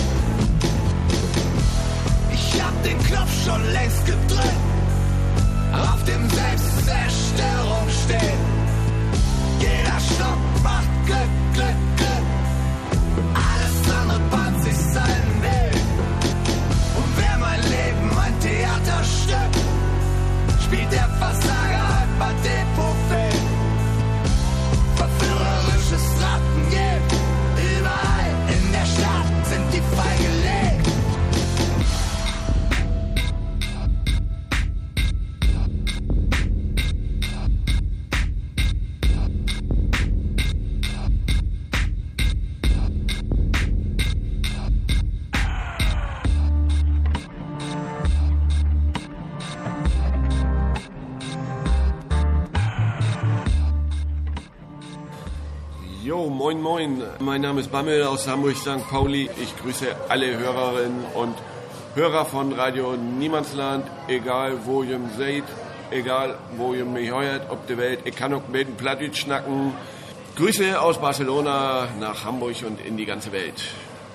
S4: Ich hab den Knopf schon längst gedrückt, auf dem Selbstzerstörung steht. Jeder Stopp macht Glück, Glück, Glück. Alles andere bahnt sich seinen Weg. Und wäre mein Leben ein Theaterstück, spielt der Versager halt bei Depot-Film. Verführerisches Rattengift, überall in der Stadt sind die freigelegt.
S8: Jo, moin moin, mein Name ist Bammel aus Hamburg, St. Pauli. Ich grüße alle Hörerinnen und Hörer von Radio Niemandsland, egal wo ihr seid, egal wo ihr mich hört, ob der Welt. Ich kann auch mit dem Plattdeutsch schnacken. Grüße aus Barcelona nach Hamburg und in die ganze Welt.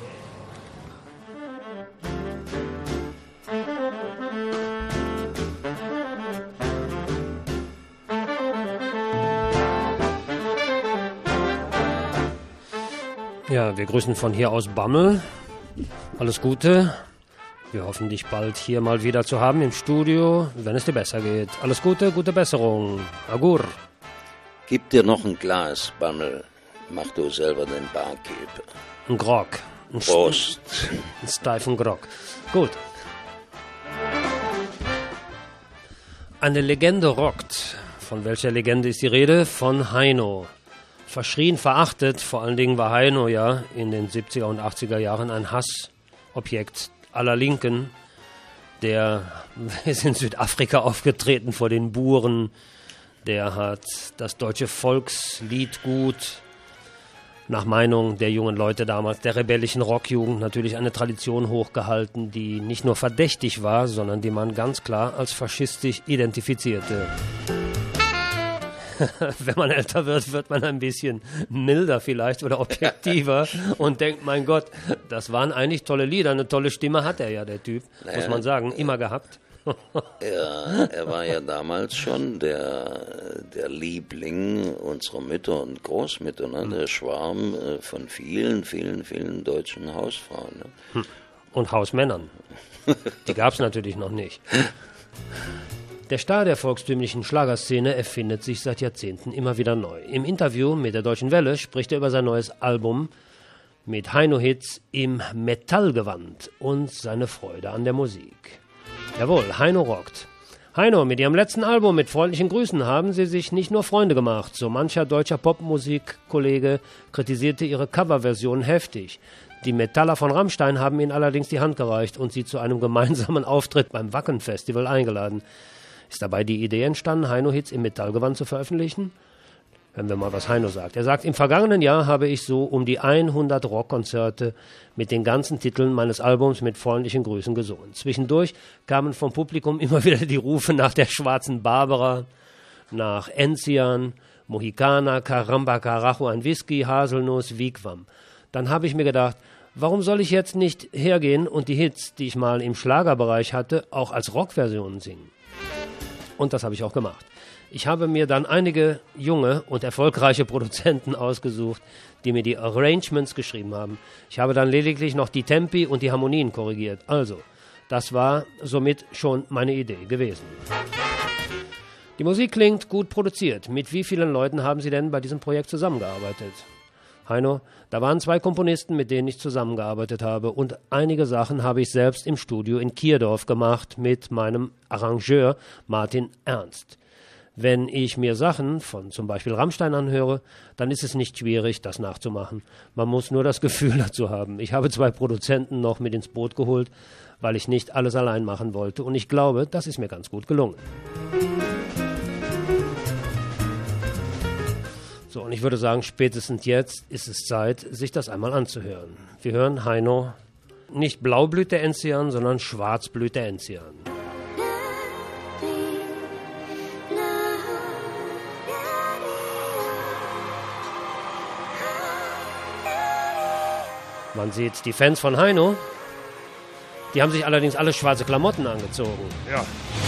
S1: Ja, wir grüßen von hier aus Bammel. Alles Gute. Wir hoffen, dich bald hier mal wieder zu haben im Studio, wenn es dir besser geht. Alles Gute, gute Besserung. Agur.
S6: Gib dir noch ein Glas, Bammel. Mach du selber den Barkeeper.
S1: Ein Grog.
S6: Prost.
S1: Ein steifen Grog. Gut. Eine Legende rockt. Von welcher Legende ist die Rede? Von Heino. Verschrien, verachtet, vor allen Dingen war Heino ja in den 70er und 80er Jahren ein Hassobjekt aller Linken. Der ist in Südafrika aufgetreten vor den Buren. Der hat das deutsche Volksliedgut nach Meinung der jungen Leute damals, der rebellischen Rockjugend, natürlich eine Tradition hochgehalten, die nicht nur verdächtig war, sondern die man ganz klar als faschistisch identifizierte. Wenn man älter wird, wird man ein bisschen milder vielleicht oder objektiver und denkt, mein Gott, das waren eigentlich tolle Lieder, eine tolle Stimme hat er ja, der Typ, muss man sagen, immer gehabt.
S6: Er war ja damals schon der Liebling unserer Mütter und Großmütter, ne? Der Schwarm von vielen, vielen, vielen deutschen Hausfrauen. Ne?
S1: Und Hausmännern. Die gab es natürlich noch nicht. Der Star der volkstümlichen Schlagerszene erfindet sich seit Jahrzehnten immer wieder neu. Im Interview mit der Deutschen Welle spricht er über sein neues Album mit Heino-Hits im Metallgewand und seine Freude an der Musik. Jawohl, Heino rockt. Heino, mit Ihrem letzten Album mit freundlichen Grüßen haben Sie sich nicht nur Freunde gemacht. So mancher deutscher Popmusikkollege kritisierte Ihre Coverversion heftig. Die Metaller von Rammstein haben Ihnen allerdings die Hand gereicht und Sie zu einem gemeinsamen Auftritt beim Wacken-Festival eingeladen. Ist dabei die Idee entstanden, Heino-Hits im Metallgewand zu veröffentlichen? Hören wir mal, was Heino sagt. Er sagt, im vergangenen Jahr habe ich so um die 100 Rockkonzerte mit den ganzen Titeln meines Albums mit freundlichen Grüßen gesungen. Zwischendurch kamen vom Publikum immer wieder die Rufe nach der Schwarzen Barbara, nach Enzian, Mohikaner, Caramba, Carajo, ein Whisky, Haselnuss, Wigwam. Dann habe ich mir gedacht, warum soll ich jetzt nicht hergehen und die Hits, die ich mal im Schlagerbereich hatte, auch als Rockversionen singen? Und das habe ich auch gemacht. Ich habe mir dann einige junge und erfolgreiche Produzenten ausgesucht, die mir die Arrangements geschrieben haben. Ich habe dann lediglich noch die Tempi und die Harmonien korrigiert. Also, das war somit schon meine Idee gewesen. Die Musik klingt gut produziert. Mit wie vielen Leuten haben Sie denn bei diesem Projekt zusammengearbeitet? Heino, da waren 2 Komponisten, mit denen ich zusammengearbeitet habe, und einige Sachen habe ich selbst im Studio in Kierdorf gemacht mit meinem Arrangeur Martin Ernst. Wenn ich mir Sachen von zum Beispiel Rammstein anhöre, dann ist es nicht schwierig, das nachzumachen. Man muss nur das Gefühl dazu haben. Ich habe 2 Produzenten noch mit ins Boot geholt, weil ich nicht alles allein machen wollte, und ich glaube, das ist mir ganz gut gelungen. So, und ich würde sagen, spätestens jetzt ist es Zeit, sich das einmal anzuhören. Wir hören Heino, nicht Blaublüte Enzian, sondern Schwarzblüte Enzian. Man sieht die Fans von Heino. Die haben sich allerdings alle schwarze Klamotten angezogen.
S5: Ja.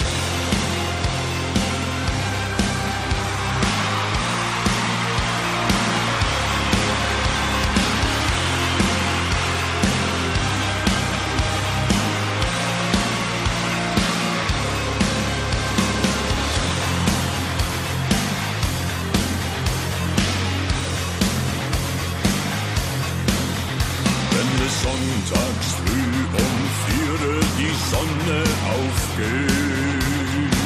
S4: Sonntags früh um 4 die Sonne aufgeht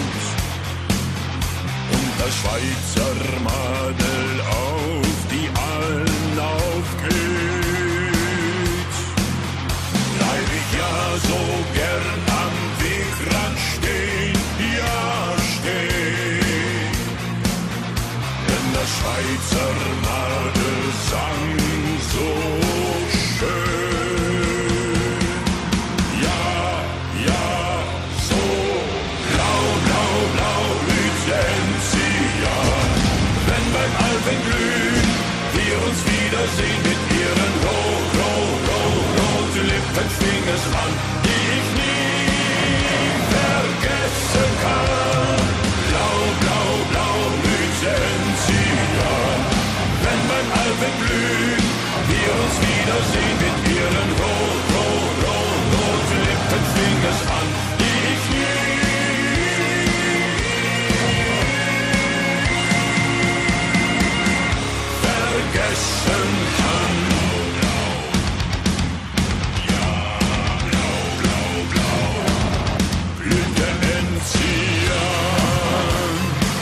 S4: und das Schweizer Madel auf die Alm aufgeht, bleib ich ja so gern am Wegrand stehen, ja stehen, denn das Schweizer Madel sang so schön. Wir uns wiedersehen mit ihren roten Lippen fing es an, die ich nie vergessen kann. Blau, blau, blau, Lyzenzian. Wenn beim Alpenglühen wir uns wiedersehen mit ihren roten Lippen fing es an, die ich nie vergessen kann. Ja, blau, blau, blau, blüht der Enzian.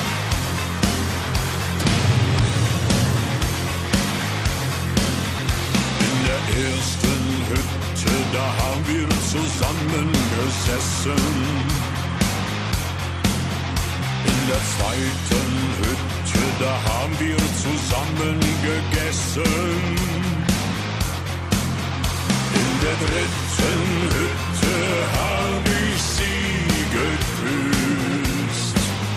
S4: In der ersten Hütte, da haben wir zusammengesessen. In der zweiten Hütte, da haben wir zusammen gegessen. In der dritten Hütte hab ich sie geküsst.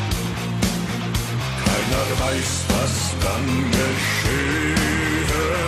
S4: Keiner weiß, was dann geschehen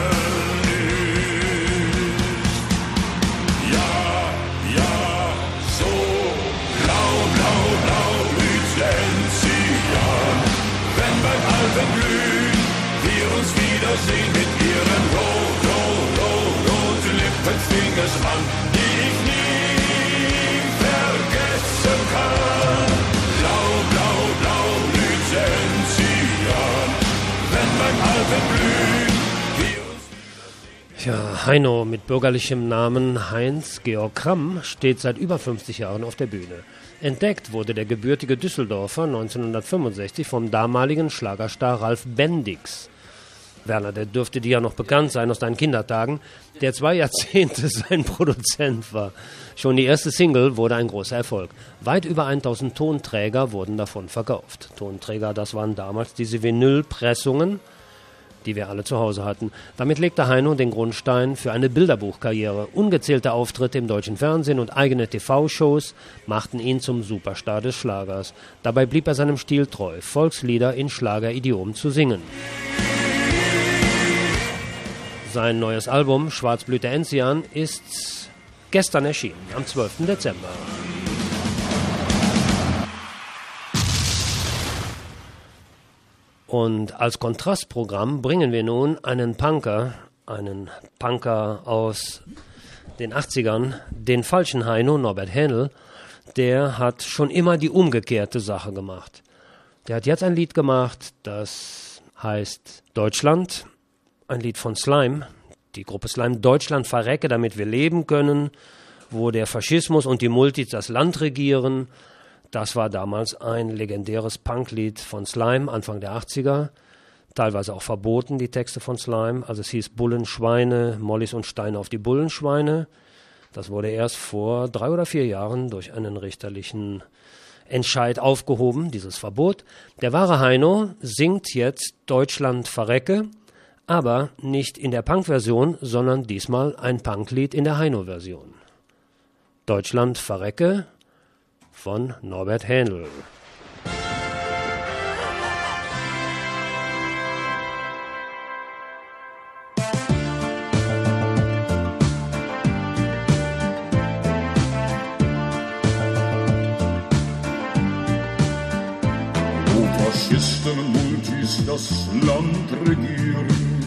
S4: ist. Ja, ja, so blau, blau, blau, Lyzenzian. Wenn beim Alpenglühen wir uns wiedersehen mit ihren roten Lippen fing es an, die ich nie vergessen kann. Blau, blau, blau, Lyzenzian. Wenn beim Alpenglühen wir uns wiedersehen.
S1: Ja, Heino mit bürgerlichem Namen Heinz Georg Kramm steht seit über 50 Jahren auf der Bühne. Entdeckt wurde der gebürtige Düsseldorfer 1965 vom damaligen Schlagerstar Ralf Bendix. Werner, der dürfte dir ja noch bekannt sein aus deinen Kindertagen, der 2 Jahrzehnte sein Produzent war. Schon die erste Single wurde ein großer Erfolg. Weit über 1000 Tonträger wurden davon verkauft. Tonträger, das waren damals diese Vinylpressungen, die wir alle zu Hause hatten. Damit legte Heino den Grundstein für eine Bilderbuchkarriere. Ungezählte Auftritte im deutschen Fernsehen und eigene TV-Shows machten ihn zum Superstar des Schlagers. Dabei blieb er seinem Stil treu, Volkslieder in Schlageridiom zu singen. Sein neues Album Schwarz blüht der Enzian ist gestern erschienen, am 12. Dezember. Und als Kontrastprogramm bringen wir nun einen Punker aus den 80ern, den falschen Heino, Norbert Händel. Der hat schon immer die umgekehrte Sache gemacht. Der hat jetzt ein Lied gemacht, das heißt Deutschland, ein Lied von Slime, die Gruppe Slime, Deutschland verrecke, damit wir leben können, wo der Faschismus und die Multis das Land regieren. Das war damals ein legendäres Punklied von Slime, Anfang der 80er. Teilweise auch verboten, die Texte von Slime. Also es hieß Bullen, Schweine, Mollis und Steine auf die Bullenschweine. Das wurde erst vor 3 oder 4 Jahren durch einen richterlichen Entscheid aufgehoben, dieses Verbot. Der wahre Heino singt jetzt Deutschland verrecke, aber nicht in der Punk-Version, sondern diesmal ein Punklied in der Heino-Version. Deutschland verrecke von Norbert Händel.
S9: Faschisten und Multis das Land regieren,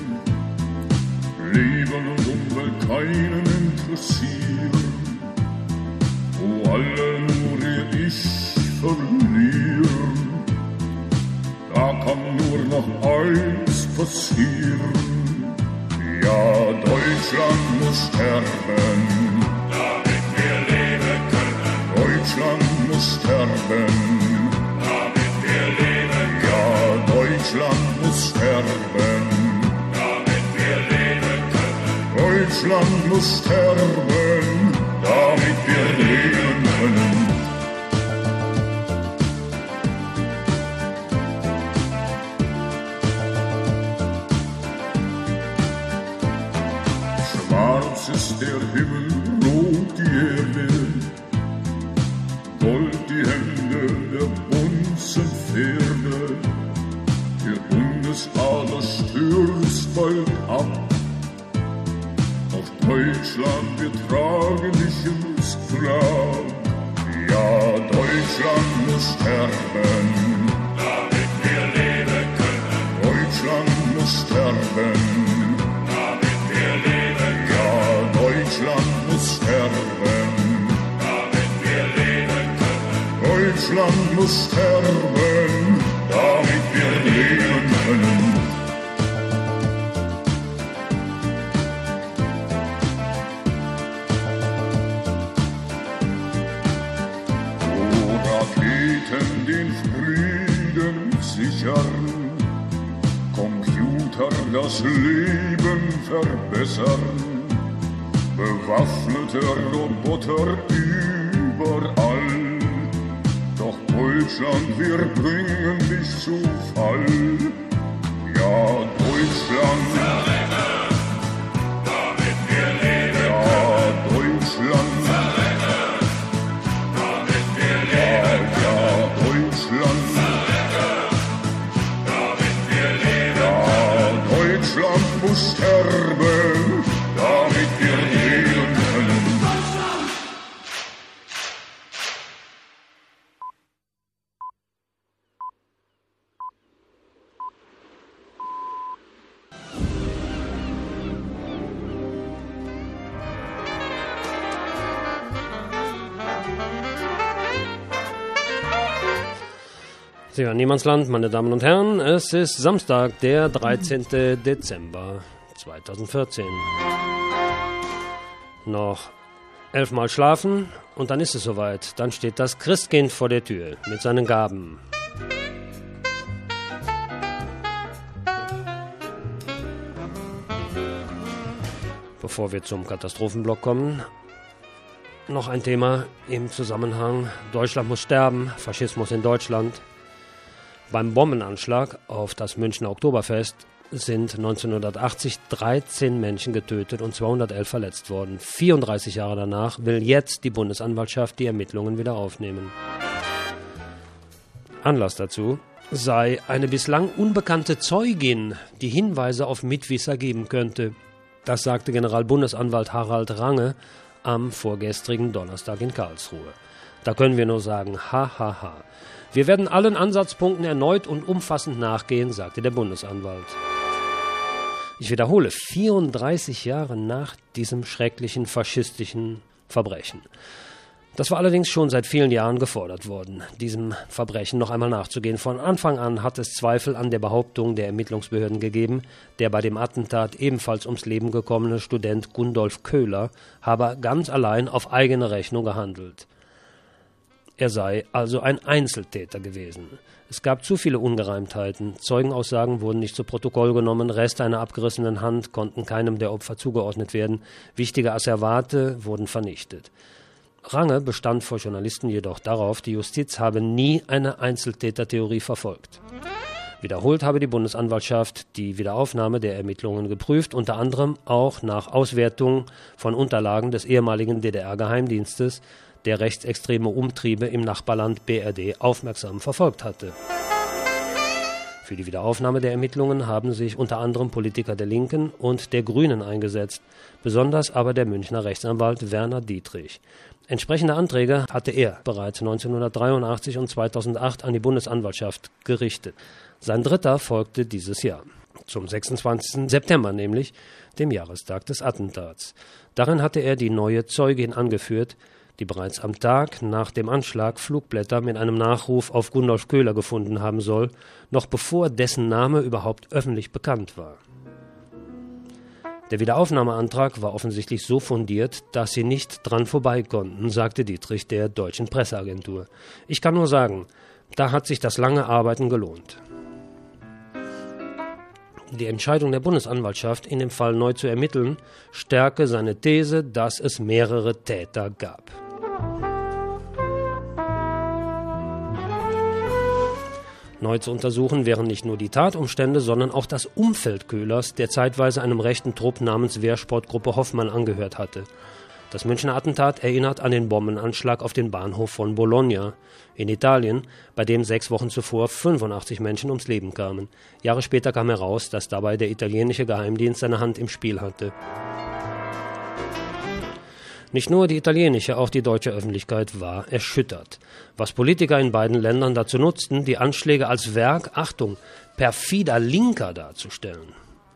S9: Leben und Umwelt keinen interessieren, wo alle nur ihr Ich verlieren, da kann nur noch eins passieren. Ja, Deutschland muss sterben, damit wir leben können. Deutschland muss sterben, damit wir leben können. Ja, Deutschland muss sterben, damit wir leben können. Deutschland muss sterben, damit wir leben können. Schwarz ist der Himmel, rot die Erde, gold die Hände der Bunsenpferde. Der Bundesadler stürzt bald ab. Auf Deutschland wir tragen dich ins Grab. Ja, Deutschland muss sterben, damit wir leben können. Deutschland muss sterben, damit wir leben können. Ja, Deutschland muss sterben, damit wir leben können. Deutschland muss sterben, damit wir leben können. Den Frieden sichern, Computer das Leben verbessern, bewaffnete Roboter überall. Doch Deutschland, wir bringen dich zu Fall. Ja, Deutschland, damit wir leben. Ja, Deutschland, damit wir leben. Ja, Deutschland, damit wir leben. Ja, Deutschland muss sterben, damit wir leben können.
S1: Ja, Niemandsland, meine Damen und Herren, es ist Samstag, der 13. Dezember 2014. Noch 11 Mal schlafen und dann ist es soweit. Dann steht das Christkind vor der Tür mit seinen Gaben. Bevor wir zum Katastrophenblock kommen, noch ein Thema im Zusammenhang Deutschland muss sterben, Faschismus in Deutschland. Beim Bombenanschlag auf das Münchner Oktoberfest sind 1980 13 Menschen getötet und 211 verletzt worden. 34 Jahre danach will jetzt die Bundesanwaltschaft die Ermittlungen wieder aufnehmen. Anlass dazu sei eine bislang unbekannte Zeugin, die Hinweise auf Mitwisser geben könnte. Das sagte Generalbundesanwalt Harald Range am vorgestrigen Donnerstag in Karlsruhe. Da können wir nur sagen, ha. Wir werden allen Ansatzpunkten erneut und umfassend nachgehen, sagte der Bundesanwalt. Ich wiederhole, 34 Jahre nach diesem schrecklichen faschistischen Verbrechen. Das war allerdings schon seit vielen Jahren gefordert worden, diesem Verbrechen noch einmal nachzugehen. Von Anfang an hat es Zweifel an der Behauptung der Ermittlungsbehörden gegeben, der bei dem Attentat ebenfalls ums Leben gekommene Student Gundolf Köhler habe ganz allein auf eigene Rechnung gehandelt. Er sei also ein Einzeltäter gewesen. Es gab zu viele Ungereimtheiten. Zeugenaussagen wurden nicht zu Protokoll genommen. Reste einer abgerissenen Hand konnten keinem der Opfer zugeordnet werden. Wichtige Asservate wurden vernichtet. Range bestand vor Journalisten jedoch darauf, die Justiz habe nie eine Einzeltätertheorie verfolgt. Wiederholt habe die Bundesanwaltschaft die Wiederaufnahme der Ermittlungen geprüft, unter anderem auch nach Auswertung von Unterlagen des ehemaligen DDR-Geheimdienstes, der rechtsextreme Umtriebe im Nachbarland BRD aufmerksam verfolgt hatte. Für die Wiederaufnahme der Ermittlungen haben sich unter anderem Politiker der Linken und der Grünen eingesetzt, besonders aber der Münchner Rechtsanwalt Werner Dietrich. Entsprechende Anträge hatte er bereits 1983 und 2008 an die Bundesanwaltschaft gerichtet. Sein dritter folgte dieses Jahr, zum 26. September nämlich, dem Jahrestag des Attentats. Darin hatte er die neue Zeugin angeführt, die bereits am Tag nach dem Anschlag Flugblätter mit einem Nachruf auf Gundolf Köhler gefunden haben soll, noch bevor dessen Name überhaupt öffentlich bekannt war. Der Wiederaufnahmeantrag war offensichtlich so fundiert, dass sie nicht dran vorbei konnten, sagte Dietrich der deutschen Presseagentur. Ich kann nur sagen, da hat sich das lange Arbeiten gelohnt. Die Entscheidung der Bundesanwaltschaft, in dem Fall neu zu ermitteln, stärke seine These, dass es mehrere Täter gab. Neu zu untersuchen wären nicht nur die Tatumstände, sondern auch das Umfeld Köhlers, der zeitweise einem rechten Trupp namens Wehrsportgruppe Hoffmann angehört hatte. Das Münchner Attentat erinnert an den Bombenanschlag auf den Bahnhof von Bologna in Italien, bei dem 6 Wochen zuvor 85 Menschen ums Leben kamen. Jahre später kam heraus, dass dabei der italienische Geheimdienst seine Hand im Spiel hatte. Nicht nur die italienische, auch die deutsche Öffentlichkeit war erschüttert. Was Politiker in beiden Ländern dazu nutzten, die Anschläge als Werk, Achtung, perfider Linker darzustellen.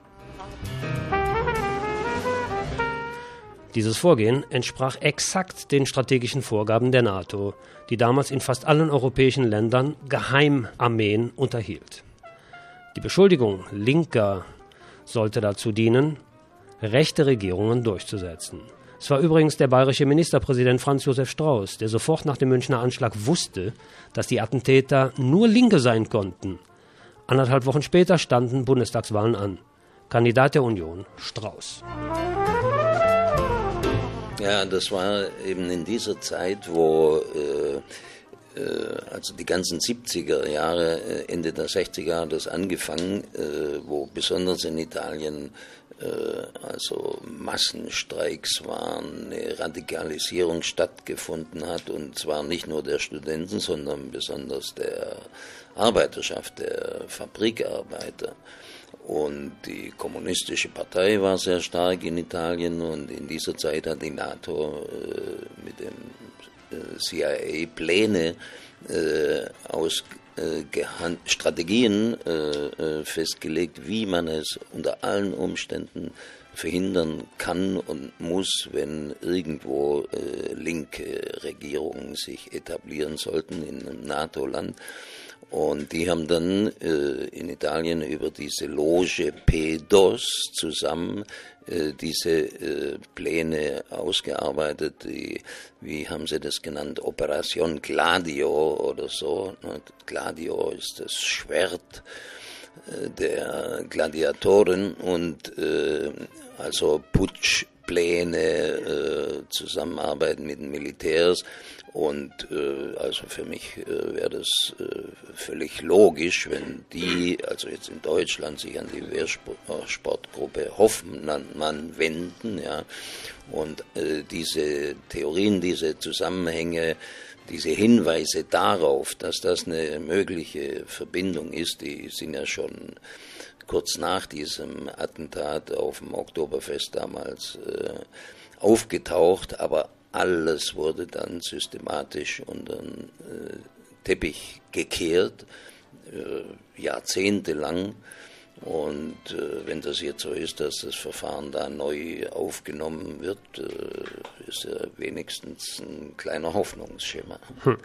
S1: Dieses Vorgehen entsprach exakt den strategischen Vorgaben der NATO, die damals in fast allen europäischen Ländern Geheimarmeen unterhielt. Die Beschuldigung Linker sollte dazu dienen, rechte Regierungen durchzusetzen. Es war übrigens der bayerische Ministerpräsident Franz Josef Strauß, der sofort nach dem Münchner Anschlag wusste, dass die Attentäter nur Linke sein konnten. 1,5 Wochen später standen Bundestagswahlen an. Kandidat der Union, Strauß.
S6: Ja, das war eben in dieser Zeit, wo also die ganzen 70er Jahre, Ende der 60er hat das angefangen, wo besonders in Italien also Massenstreiks waren, eine Radikalisierung stattgefunden hat, und zwar nicht nur der Studenten, sondern besonders der Arbeiterschaft, der Fabrikarbeiter. Und die kommunistische Partei war sehr stark in Italien, und in dieser Zeit hat die NATO mit dem CIA Pläne Strategien festgelegt, wie man es unter allen Umständen verhindern kann und muss, wenn irgendwo linke Regierungen sich etablieren sollten in einem NATO-Land. Und die haben dann in Italien über diese Loge P2 zusammen diese Pläne ausgearbeitet, wie haben sie das genannt, Operation Gladio oder so. Gladio ist das Schwert der Gladiatoren, und also Putschpläne, Zusammenarbeit mit den Militärs. Und also für mich wäre das völlig logisch, wenn die, also jetzt in Deutschland, sich an die Wehrsportgruppe Hoffmann wenden, ja, und diese Theorien, diese Zusammenhänge, diese Hinweise darauf, dass das eine mögliche Verbindung ist, die sind ja schon kurz nach diesem Attentat auf dem Oktoberfest damals aufgetaucht, aber alles wurde dann systematisch unter den Teppich gekehrt, jahrzehntelang. Und wenn das jetzt so ist, dass das Verfahren da neu aufgenommen wird, ist ja wenigstens ein kleiner Hoffnungsschimmer.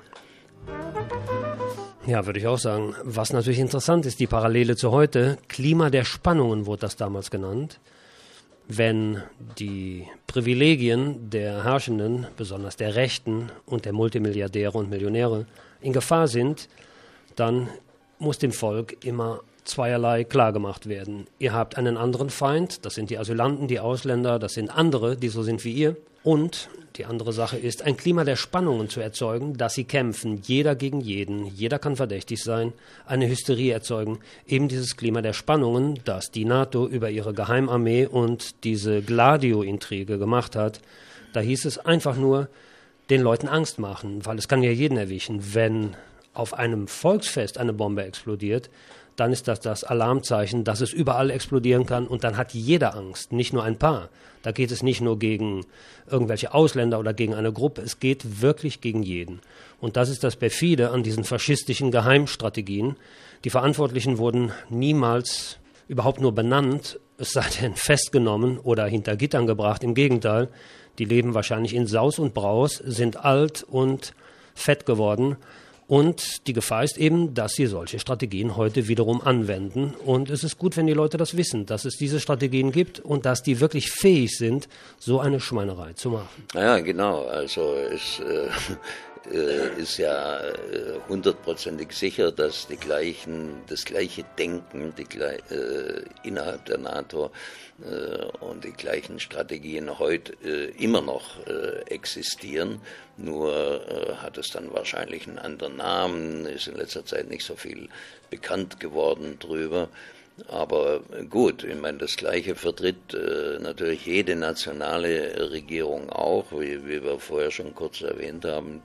S1: Ja, würde ich auch sagen. Was natürlich interessant ist, die Parallele zu heute, Klima der Spannungen wurde das damals genannt. Wenn die Privilegien der Herrschenden, besonders der Rechten und der Multimilliardäre und Millionäre, in Gefahr sind, dann muss dem Volk immer zweierlei klargemacht werden. Ihr habt einen anderen Feind, das sind die Asylanten, die Ausländer, das sind andere, die so sind wie ihr. Und die andere Sache ist, ein Klima der Spannungen zu erzeugen, dass sie kämpfen, jeder gegen jeden, jeder kann verdächtig sein, eine Hysterie erzeugen. Eben dieses Klima der Spannungen, das die NATO über ihre Geheimarmee und diese Gladio-Intrige gemacht hat, da hieß es einfach nur, den Leuten Angst machen, weil es kann ja jeden erwischen. Wenn auf einem Volksfest eine Bombe explodiert, dann ist das Alarmzeichen, dass es überall explodieren kann und dann hat jeder Angst, nicht nur ein paar. Da geht es nicht nur gegen irgendwelche Ausländer oder gegen eine Gruppe, es geht wirklich gegen jeden. Und das ist das Perfide an diesen faschistischen Geheimstrategien. Die Verantwortlichen wurden niemals überhaupt nur benannt, es sei denn festgenommen oder hinter Gittern gebracht. Im Gegenteil, die leben wahrscheinlich in Saus und Braus, sind alt und fett geworden. Und die Gefahr ist eben, dass sie solche Strategien heute wiederum anwenden. Und es ist gut, wenn die Leute das wissen, dass es diese Strategien gibt und dass die wirklich fähig sind, so eine Schweinerei zu machen.
S6: Ja, genau. Also es ist ja hundertprozentig sicher, dass das gleiche Denken innerhalb der NATO und die gleichen Strategien heute immer noch existieren. Nur hat es dann wahrscheinlich einen anderen Namen, ist in letzter Zeit nicht so viel bekannt geworden drüber. Aber gut, ich meine, das Gleiche vertritt natürlich jede nationale Regierung auch, wie wir vorher schon kurz erwähnt haben.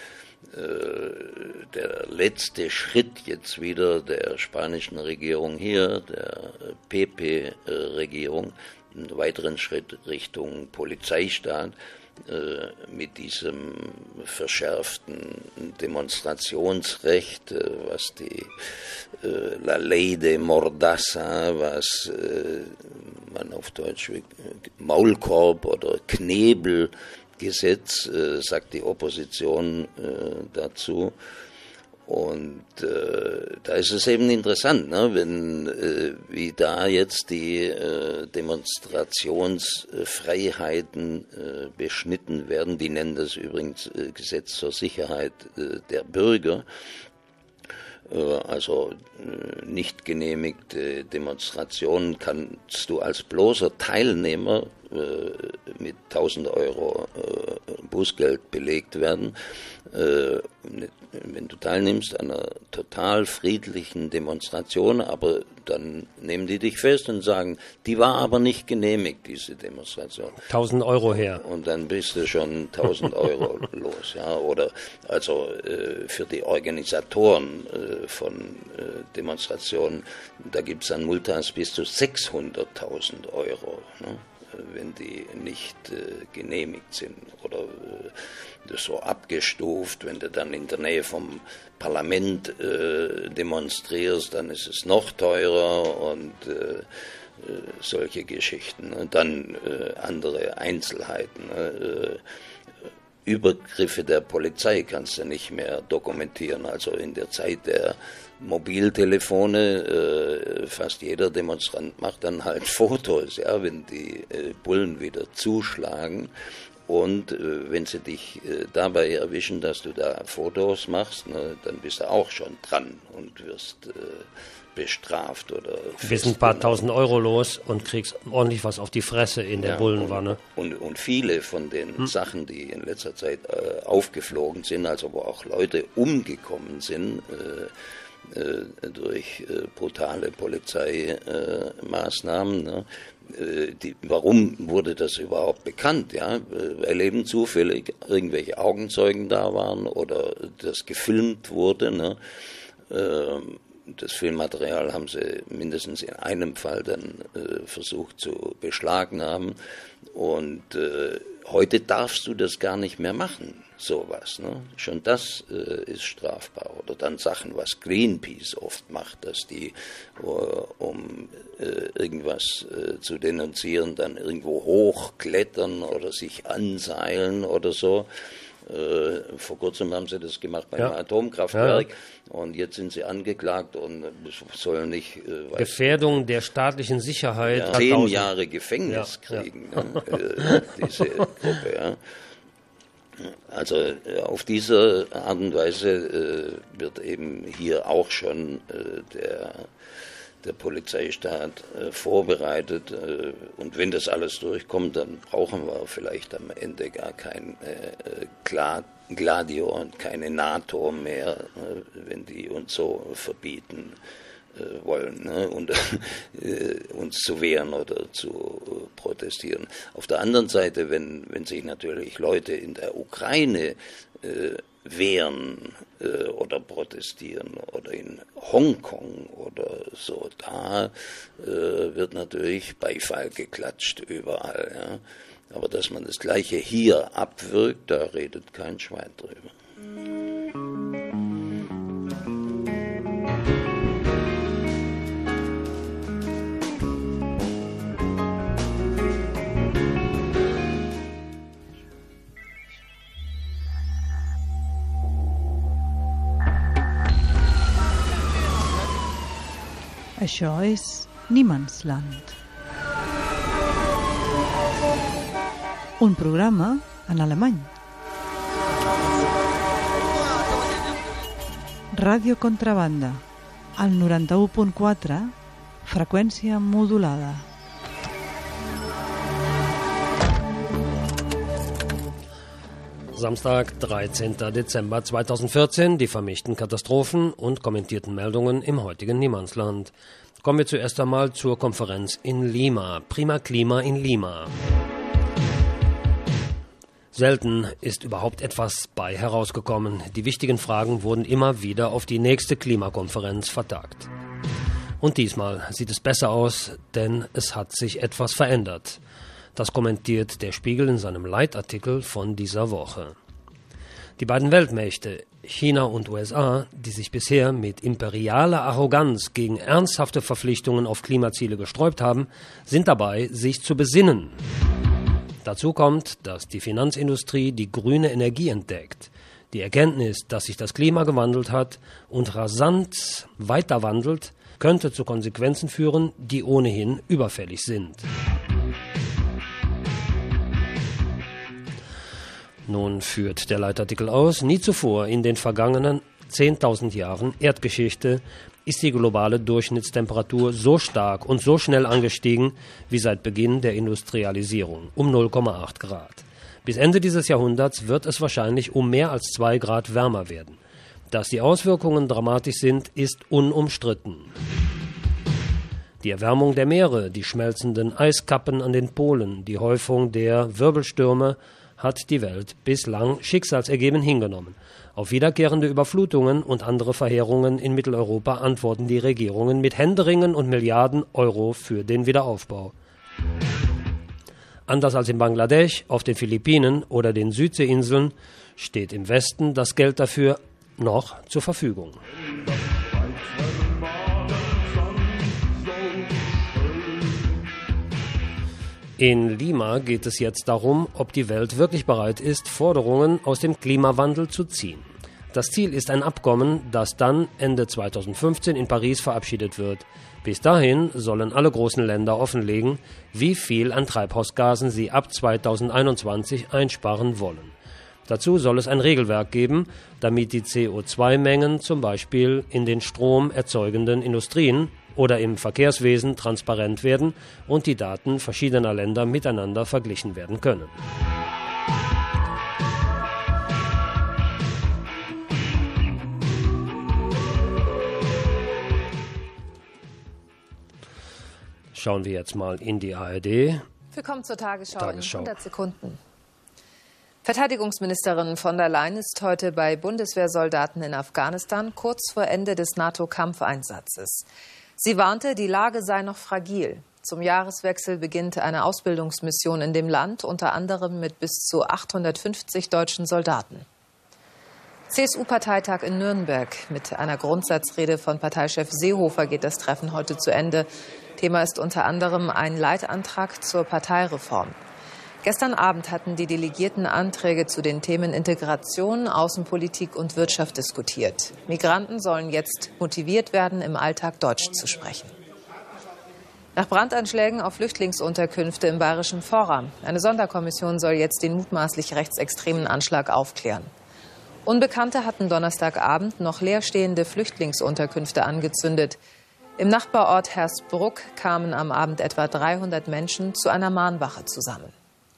S6: Der letzte Schritt jetzt wieder der spanischen Regierung hier, der PP-Regierung, einen weiteren Schritt Richtung Polizeistaat, mit diesem verschärften Demonstrationsrecht, was die La Ley de Mordaza, was man auf Deutsch Maulkorb oder Knebelgesetz, sagt die Opposition dazu. Und da ist es eben interessant, ne, wie da jetzt die Demonstrationsfreiheiten beschnitten werden. Die nennen das übrigens Gesetz zur Sicherheit der Bürger. Also nicht genehmigte Demonstrationen kannst du als bloßer Teilnehmer mit 1.000 Euro Bußgeld belegt werden. Wenn du teilnimmst an einer total friedlichen Demonstration, aber dann nehmen die dich fest und sagen, die war aber nicht genehmigt, diese Demonstration.
S1: 1.000 Euro her.
S6: Und dann bist du schon 1.000 Euro los. Ja? Oder also für die Organisatoren von Demonstrationen, da gibt es dann Multas bis zu 600.000 Euro. Ne? Wenn die nicht genehmigt sind oder das so abgestuft, wenn du dann in der Nähe vom Parlament demonstrierst, dann ist es noch teurer und solche Geschichten. Und dann andere Einzelheiten. Übergriffe der Polizei kannst du nicht mehr dokumentieren. Also in der Zeit der Mobiltelefone, fast jeder Demonstrant macht dann halt Fotos, ja, wenn die Bullen wieder zuschlagen. Und wenn sie dich dabei erwischen, dass du da Fotos machst, ne, dann bist du auch schon dran und wirst bestraft oder
S1: bist ein paar 1.000 Euro los und kriegst ordentlich was auf die Fresse in der Bullenwanne.
S6: Und viele von den Sachen, die in letzter Zeit aufgeflogen sind, also wo auch Leute umgekommen sind durch brutale Polizeimaßnahmen, ne? Warum wurde das überhaupt bekannt? Ja? Weil eben zufällig irgendwelche Augenzeugen da waren oder das gefilmt wurde. Ne? Das Filmmaterial haben sie mindestens in einem Fall dann versucht zu beschlagnahmen. Und heute darfst du das gar nicht mehr machen, sowas. Ne? Schon das ist strafbar. Oder dann Sachen, was Greenpeace oft macht, dass die, um irgendwas zu denunzieren, dann irgendwo hochklettern oder sich anseilen oder so. Vor kurzem haben sie das gemacht bei einem Atomkraftwerk und jetzt sind sie angeklagt und sollen nicht...
S1: Gefährdung der staatlichen Sicherheit.
S6: 10 Jahre Gefängnis kriegen, ne, diese Gruppe. Ja. Also auf diese Art und Weise wird eben hier auch schon der Polizeistaat vorbereitet. Und wenn das alles durchkommt, dann brauchen wir vielleicht am Ende gar kein Gladio und keine NATO mehr, wenn die uns so verbieten wollen, ne? Und uns zu wehren oder zu protestieren. Auf der anderen Seite, wenn sich natürlich Leute in der Ukraine wehren oder protestieren oder in Hongkong oder so, da wird natürlich Beifall geklatscht überall. Ja. Aber dass man das Gleiche hier abwirkt, da redet kein Schwein drüber.
S10: Això és Niemandsland. Un programa en alemany. Ràdio Contrabanda, al 91.4, freqüència modulada.
S1: Samstag, 13. Dezember 2014, die vermischten Katastrophen und kommentierten Meldungen im heutigen Niemandsland. Kommen wir zuerst einmal zur Konferenz in Lima. Prima Klima in Lima. Selten ist überhaupt etwas bei herausgekommen. Die wichtigen Fragen wurden immer wieder auf die nächste Klimakonferenz vertagt. Und diesmal sieht es besser aus, denn es hat sich etwas verändert. Das kommentiert der Spiegel in seinem Leitartikel von dieser Woche. Die beiden Weltmächte, China und USA, die sich bisher mit imperialer Arroganz gegen ernsthafte Verpflichtungen auf Klimaziele gesträubt haben, sind dabei, sich zu besinnen. Dazu kommt, dass die Finanzindustrie die grüne Energie entdeckt. Die Erkenntnis, dass sich das Klima gewandelt hat und rasant weiter wandelt, könnte zu Konsequenzen führen, die ohnehin überfällig sind. Nun führt der Leitartikel aus, nie zuvor in den vergangenen 10.000 Jahren Erdgeschichte ist die globale Durchschnittstemperatur so stark und so schnell angestiegen wie seit Beginn der Industrialisierung, um 0,8 Grad. Bis Ende dieses Jahrhunderts wird es wahrscheinlich um mehr als 2 Grad wärmer werden. Dass die Auswirkungen dramatisch sind, ist unumstritten. Die Erwärmung der Meere, die schmelzenden Eiskappen an den Polen, die Häufung der Wirbelstürme hat die Welt bislang schicksalsergeben hingenommen. Auf wiederkehrende Überflutungen und andere Verheerungen in Mitteleuropa antworten die Regierungen mit Händeringen und Milliarden Euro für den Wiederaufbau. Anders als in Bangladesch, auf den Philippinen oder den Südseeinseln steht im Westen das Geld dafür noch zur Verfügung. In Lima geht es jetzt darum, ob die Welt wirklich bereit ist, Forderungen aus dem Klimawandel zu ziehen. Das Ziel ist ein Abkommen, das dann Ende 2015 in Paris verabschiedet wird. Bis dahin sollen alle großen Länder offenlegen, wie viel an Treibhausgasen sie ab 2021 einsparen wollen. Dazu soll es ein Regelwerk geben, damit die CO2-Mengen zum Beispiel in den stromerzeugenden Industrien oder im Verkehrswesen transparent werden und die Daten verschiedener Länder miteinander verglichen werden können. Schauen wir jetzt mal in die ARD.
S11: Willkommen zur Tagesschau in 100 Sekunden. Verteidigungsministerin von der Leyen ist heute bei Bundeswehrsoldaten in Afghanistan kurz vor Ende des NATO-Kampfeinsatzes. Sie warnte, die Lage sei noch fragil. Zum Jahreswechsel beginnt eine Ausbildungsmission in dem Land, unter anderem mit bis zu 850 deutschen Soldaten. CSU-Parteitag in Nürnberg. Mit einer Grundsatzrede von Parteichef Seehofer geht das Treffen heute zu Ende. Thema ist unter anderem ein Leitantrag zur Parteireform. Gestern Abend hatten die Delegierten Anträge zu den Themen Integration, Außenpolitik und Wirtschaft diskutiert. Migranten sollen jetzt motiviert werden, im Alltag Deutsch zu sprechen. Nach Brandanschlägen auf Flüchtlingsunterkünfte im Bayerischen Vorraum. Eine Sonderkommission soll jetzt den mutmaßlich rechtsextremen Anschlag aufklären. Unbekannte hatten Donnerstagabend noch leerstehende Flüchtlingsunterkünfte angezündet. Im Nachbarort Hersbruck kamen am Abend etwa 300 Menschen zu einer Mahnwache zusammen.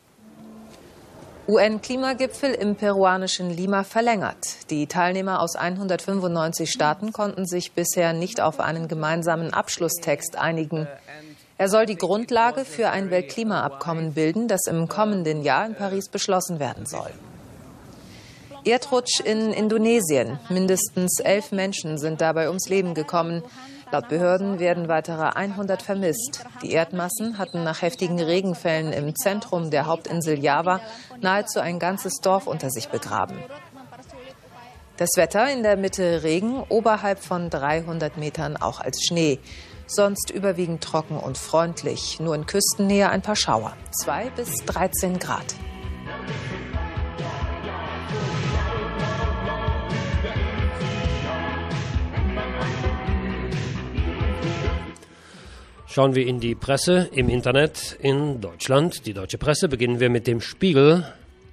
S11: UN-Klimagipfel im peruanischen Lima verlängert. Die Teilnehmer aus 195 Staaten konnten sich bisher nicht auf einen gemeinsamen Abschlusstext einigen. Er soll die Grundlage für ein Weltklimaabkommen bilden, das im kommenden Jahr in Paris beschlossen werden soll. Erdrutsch in Indonesien. Mindestens 11 Menschen sind dabei ums Leben gekommen. Laut Behörden werden weitere 100 vermisst. Die Erdmassen hatten nach heftigen Regenfällen im Zentrum der Hauptinsel Java nahezu ein ganzes Dorf unter sich begraben. Das Wetter in der Mitte Regen, oberhalb von 300 Metern auch als Schnee. Sonst überwiegend trocken und freundlich. Nur in Küstennähe ein paar Schauer. 2 bis 13 Grad.
S1: Schauen wir in die Presse im Internet in Deutschland. Die deutsche Presse, beginnen wir mit dem Spiegel.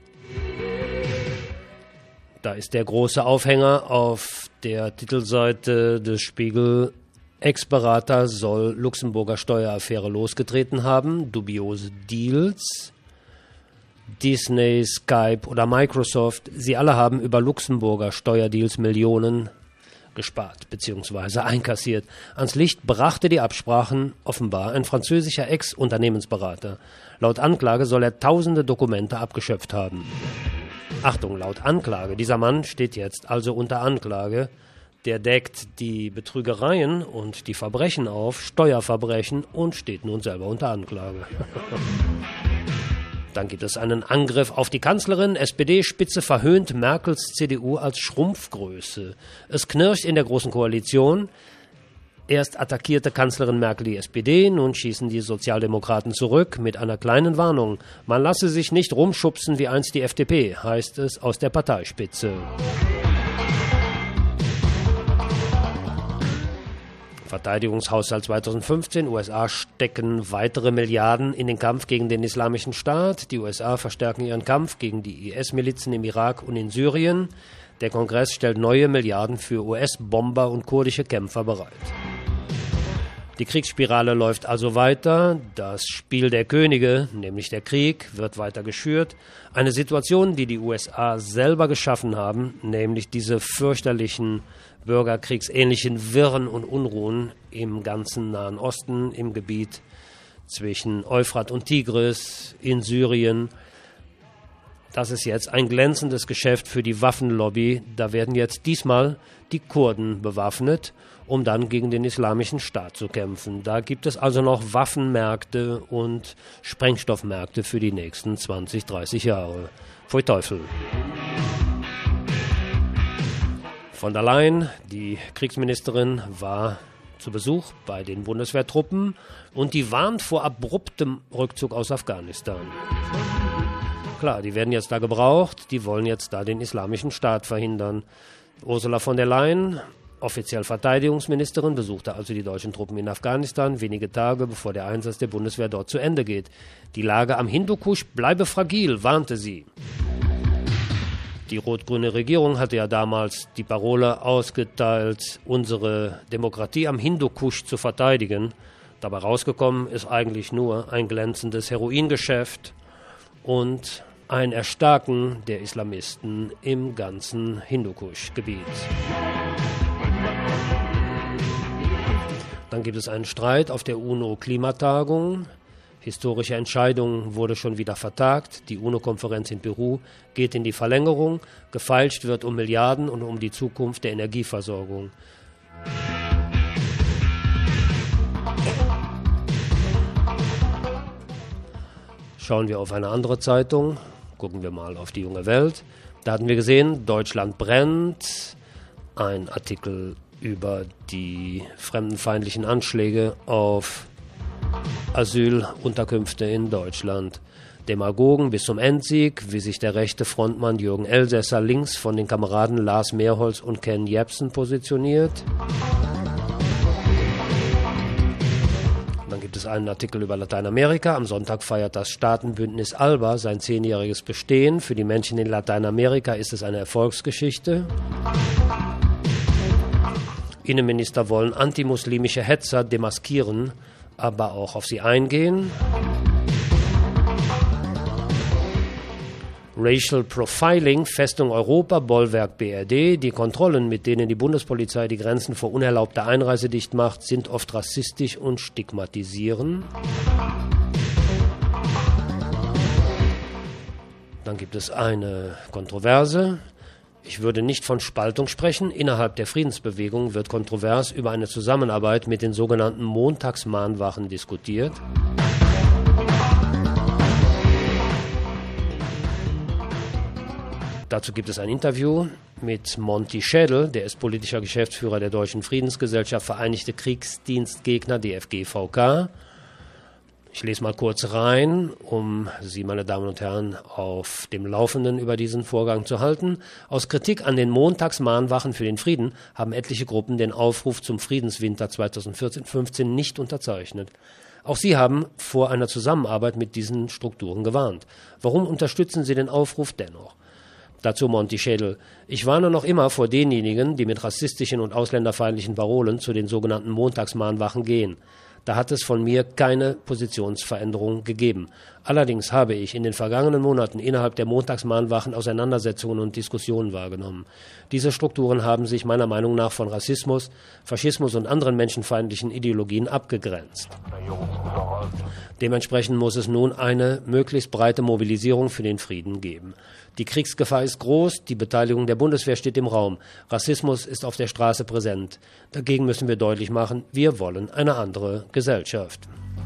S1: Da ist der große Aufhänger auf der Titelseite des Spiegel. Ex-Berater soll Luxemburger Steueraffäre losgetreten haben. Dubiose Deals. Disney, Skype oder Microsoft, sie alle haben über Luxemburger Steuerdeals Millionen gespart bzw. einkassiert. Ans Licht brachte die Absprachen offenbar ein französischer Ex-Unternehmensberater. Laut Anklage soll er tausende Dokumente abgeschöpft haben. Achtung, laut Anklage. Dieser Mann steht jetzt also unter Anklage. Der deckt die Betrügereien und die Verbrechen auf, Steuerverbrechen, und steht nun selber unter Anklage. Dann gibt es einen Angriff auf die Kanzlerin. SPD-Spitze verhöhnt Merkels CDU als Schrumpfgröße. Es knirscht in der Großen Koalition. Erst attackierte Kanzlerin Merkel die SPD, nun schießen die Sozialdemokraten zurück mit einer kleinen Warnung. Man lasse sich nicht rumschubsen wie einst die FDP, heißt es aus der Parteispitze. Verteidigungshaushalt 2015. USA stecken weitere Milliarden in den Kampf gegen den Islamischen Staat. Die USA verstärken ihren Kampf gegen die IS-Milizen im Irak und in Syrien. Der Kongress stellt neue Milliarden für US-Bomber und kurdische Kämpfer bereit. Die Kriegsspirale läuft also weiter. Das Spiel der Könige, nämlich der Krieg, wird weiter geschürt. Eine Situation, die die USA selber geschaffen haben, nämlich diese fürchterlichen bürgerkriegsähnlichen Wirren und Unruhen im ganzen Nahen Osten, im Gebiet zwischen Euphrat und Tigris, in Syrien. Das ist jetzt ein glänzendes Geschäft für die Waffenlobby. Da werden jetzt diesmal die Kurden bewaffnet, um dann gegen den Islamischen Staat zu kämpfen. Da gibt es also noch Waffenmärkte und Sprengstoffmärkte für die nächsten 20, 30 Jahre. Pfui Teufel. Von der Leyen, die Kriegsministerin, war zu Besuch bei den Bundeswehrtruppen und die warnt vor abruptem Rückzug aus Afghanistan. Klar, die werden jetzt da gebraucht, die wollen jetzt da den Islamischen Staat verhindern. Ursula von der Leyen, offiziell Verteidigungsministerin, besuchte also die deutschen Truppen in Afghanistan, wenige Tage bevor der Einsatz der Bundeswehr dort zu Ende geht. Die Lage am Hindukusch bleibe fragil, warnte sie. Die rot-grüne Regierung hatte ja damals die Parole ausgeteilt, unsere Demokratie am Hindukusch zu verteidigen. Dabei rausgekommen ist eigentlich nur ein glänzendes Heroingeschäft und ein Erstarken der Islamisten im ganzen Hindukusch-Gebiet. Dann gibt es einen Streit auf der UNO-Klimatagung. Historische Entscheidung wurde schon wieder vertagt. Die UNO-Konferenz in Peru geht in die Verlängerung. Gefeilscht wird um Milliarden und um die Zukunft der Energieversorgung. Schauen wir auf eine andere Zeitung. Gucken wir mal auf die Junge Welt. Da hatten wir gesehen, Deutschland brennt. Ein Artikel über die fremdenfeindlichen Anschläge auf Asylunterkünfte in Deutschland. Demagogen bis zum Endsieg, wie sich der rechte Frontmann Jürgen Elsässer links von den Kameraden Lars Mehrholz und Ken Jebsen positioniert. Dann gibt es einen Artikel über Lateinamerika. Am Sonntag feiert das Staatenbündnis ALBA sein 10-jähriges Bestehen. Für die Menschen in Lateinamerika ist es eine Erfolgsgeschichte. Innenminister wollen antimuslimische Hetzer demaskieren, aber auch auf sie eingehen. Racial Profiling, Festung Europa, Bollwerk BRD. Die Kontrollen, mit denen die Bundespolizei die Grenzen vor unerlaubter Einreise dicht macht, sind oft rassistisch und stigmatisieren. Dann gibt es eine Kontroverse. Ich würde nicht von Spaltung sprechen. Innerhalb der Friedensbewegung wird kontrovers über eine Zusammenarbeit mit den sogenannten Montagsmahnwachen diskutiert. Dazu gibt es ein Interview mit Monty Schädel, der ist politischer Geschäftsführer der Deutschen Friedensgesellschaft Vereinigte Kriegsdienstgegner, DFG-VK. Ich lese mal kurz rein, um Sie, meine Damen und Herren, auf dem Laufenden über diesen Vorgang zu halten. Aus Kritik an den Montagsmahnwachen für den Frieden haben etliche Gruppen den Aufruf zum Friedenswinter 2014-15 nicht unterzeichnet. Auch Sie haben vor einer Zusammenarbeit mit diesen Strukturen gewarnt. Warum unterstützen Sie den Aufruf dennoch? Dazu Monty Schädel. Ich warne noch immer vor denjenigen, die mit rassistischen und ausländerfeindlichen Parolen zu den sogenannten Montagsmahnwachen gehen. Da hat es von mir keine Positionsveränderung gegeben. Allerdings habe ich in den vergangenen Monaten innerhalb der Montagsmahnwachen Auseinandersetzungen und Diskussionen wahrgenommen. Diese Strukturen haben sich meiner Meinung nach von Rassismus, Faschismus und anderen menschenfeindlichen Ideologien abgegrenzt. Dementsprechend muss es nun eine möglichst breite Mobilisierung für den Frieden geben. Die Kriegsgefahr ist groß, die Beteiligung der Bundeswehr steht im Raum. Rassismus ist auf der Straße präsent. Dagegen müssen wir deutlich machen, wir wollen eine andere Gesellschaft.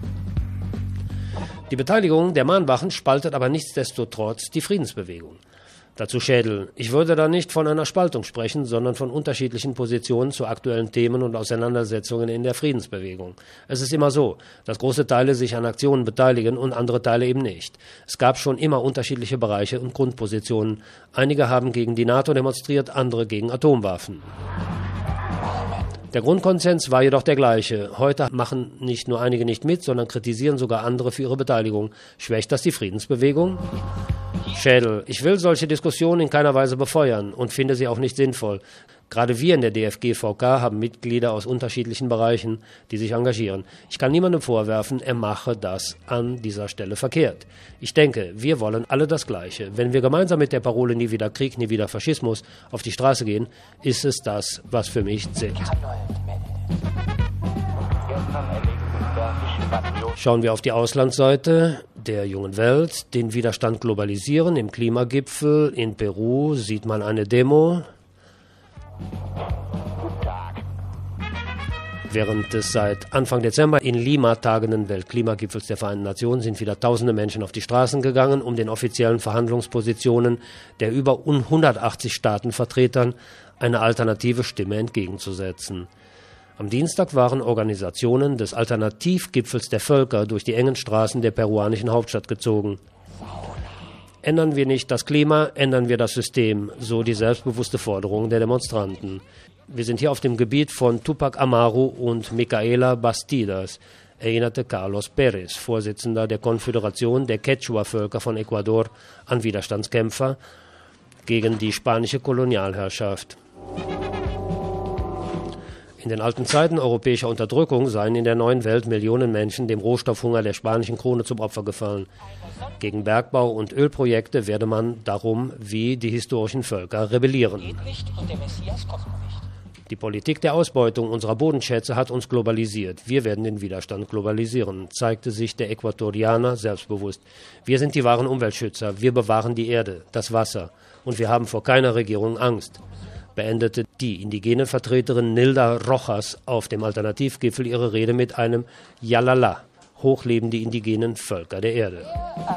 S1: Die Beteiligung der Mahnwachen spaltet aber nichtsdestotrotz die Friedensbewegung. Dazu Schädel. Ich würde da nicht von einer Spaltung sprechen, sondern von unterschiedlichen Positionen zu aktuellen Themen und Auseinandersetzungen in der Friedensbewegung. Es ist immer so, dass große Teile sich an Aktionen beteiligen und andere Teile eben nicht. Es gab schon immer unterschiedliche Bereiche und Grundpositionen. Einige haben gegen die NATO demonstriert, andere gegen Atomwaffen. Der Grundkonsens war jedoch der gleiche. Heute machen nicht nur einige nicht mit, sondern kritisieren sogar andere für ihre Beteiligung. Schwächt das die Friedensbewegung? Schädel. Ich will solche Diskussionen in keiner Weise befeuern und finde sie auch nicht sinnvoll. Gerade wir in der DFG-VK haben Mitglieder aus unterschiedlichen Bereichen, die sich engagieren. Ich kann niemandem vorwerfen, er mache das an dieser Stelle verkehrt. Ich denke, wir wollen alle das Gleiche. Wenn wir gemeinsam mit der Parole "Nie wieder Krieg, nie wieder Faschismus" auf die Straße gehen, ist es das, was für mich zählt. Schauen wir auf die Auslandsseite der jungen Welt. Den Widerstand globalisieren. Im Klimagipfel in Peru sieht man eine Demo. Während des seit Anfang Dezember in Lima tagenden Weltklimagipfels der Vereinten Nationen sind wieder tausende Menschen auf die Straßen gegangen, um den offiziellen Verhandlungspositionen der über 180 Staatenvertretern eine alternative Stimme entgegenzusetzen. Am Dienstag waren Organisationen des Alternativgipfels der Völker durch die engen Straßen der peruanischen Hauptstadt gezogen. Ändern wir nicht das Klima, ändern wir das System, so die selbstbewusste Forderung der Demonstranten. Wir sind hier auf dem Gebiet von Tupac Amaru und Micaela Bastidas, erinnerte Carlos Pérez, Vorsitzender der Konföderation der Quechua-Völker von Ecuador, an Widerstandskämpfer gegen die spanische Kolonialherrschaft. In den alten Zeiten europäischer Unterdrückung seien in der neuen Welt Millionen Menschen dem Rohstoffhunger der spanischen Krone zum Opfer gefallen. Gegen Bergbau- und Ölprojekte werde man darum wie die historischen Völker rebellieren. Die Politik der Ausbeutung unserer Bodenschätze hat uns globalisiert. Wir werden den Widerstand globalisieren, zeigte sich der Äquatorianer selbstbewusst. Wir sind die wahren Umweltschützer. Wir bewahren die Erde, das Wasser. Und wir haben vor keiner Regierung Angst, beendete die indigene Vertreterin Nilda Rojas auf dem Alternativgipfel ihre Rede mit einem Yalala. Hoch leben die indigenen Völker der Erde.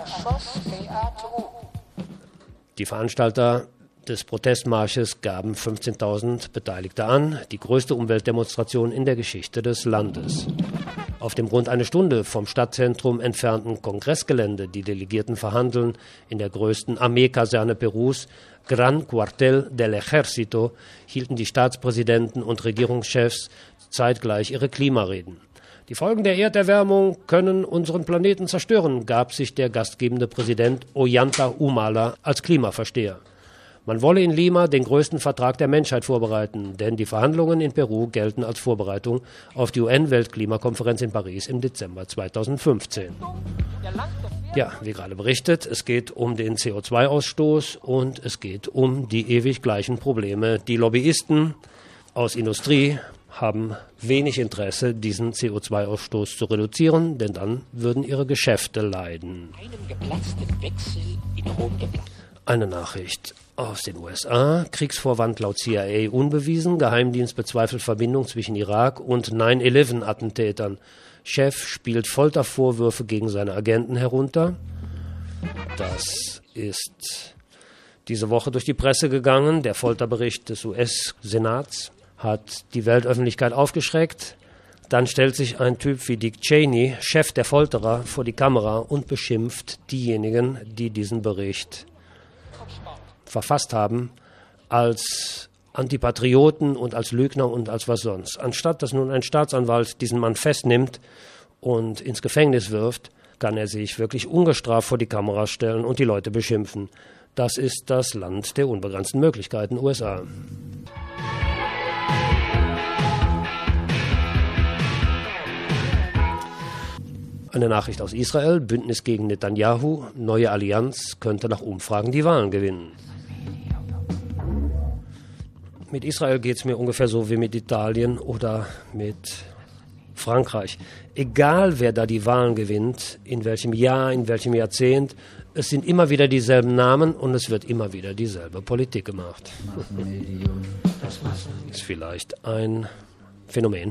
S1: Die Veranstalter des Protestmarsches gaben 15.000 Beteiligte an, die größte Umweltdemonstration in der Geschichte des Landes. Auf dem rund eine Stunde vom Stadtzentrum entfernten Kongressgelände, die Delegierten verhandeln, in der größten Armeekaserne Perus, Gran Cuartel del Ejército, hielten die Staatspräsidenten und Regierungschefs zeitgleich ihre Klimareden. Die Folgen der Erderwärmung können unseren Planeten zerstören, gab sich der gastgebende Präsident Ollanta Humala als Klimaversteher. Man wolle in Lima den größten Vertrag der Menschheit vorbereiten, denn die Verhandlungen in Peru gelten als Vorbereitung auf die UN-Weltklimakonferenz in Paris im Dezember 2015. Ja, wie gerade berichtet, es geht um den CO2-Ausstoß und es geht um die ewig gleichen Probleme. Die Lobbyisten aus Industrie haben wenig Interesse, diesen CO2-Ausstoß zu reduzieren, denn dann würden ihre Geschäfte leiden. Eine Nachricht aus den USA. Kriegsvorwand laut CIA unbewiesen. Geheimdienst bezweifelt Verbindung zwischen Irak und 9/11-Attentätern. Chef spielt Foltervorwürfe gegen seine Agenten herunter. Das ist diese Woche durch die Presse gegangen. Der Folterbericht des US-Senats hat die Weltöffentlichkeit aufgeschreckt. Dann stellt sich ein Typ wie Dick Cheney, Chef der Folterer, vor die Kamera und beschimpft diejenigen, die diesen Bericht verfasst haben, als Antipatrioten und als Lügner und als was sonst. Anstatt dass nun ein Staatsanwalt diesen Mann festnimmt und ins Gefängnis wirft, kann er sich wirklich ungestraft vor die Kamera stellen und die Leute beschimpfen. Das ist das Land der unbegrenzten Möglichkeiten, USA. Eine Nachricht aus Israel, Bündnis gegen Netanyahu, neue Allianz könnte nach Umfragen die Wahlen gewinnen. Mit Israel geht es mir ungefähr so wie mit Italien oder mit Frankreich. Egal, wer da die Wahlen gewinnt, in welchem Jahr, in welchem Jahrzehnt, es sind immer wieder dieselben Namen und es wird immer wieder dieselbe Politik gemacht. Das ist vielleicht ein Phänomen.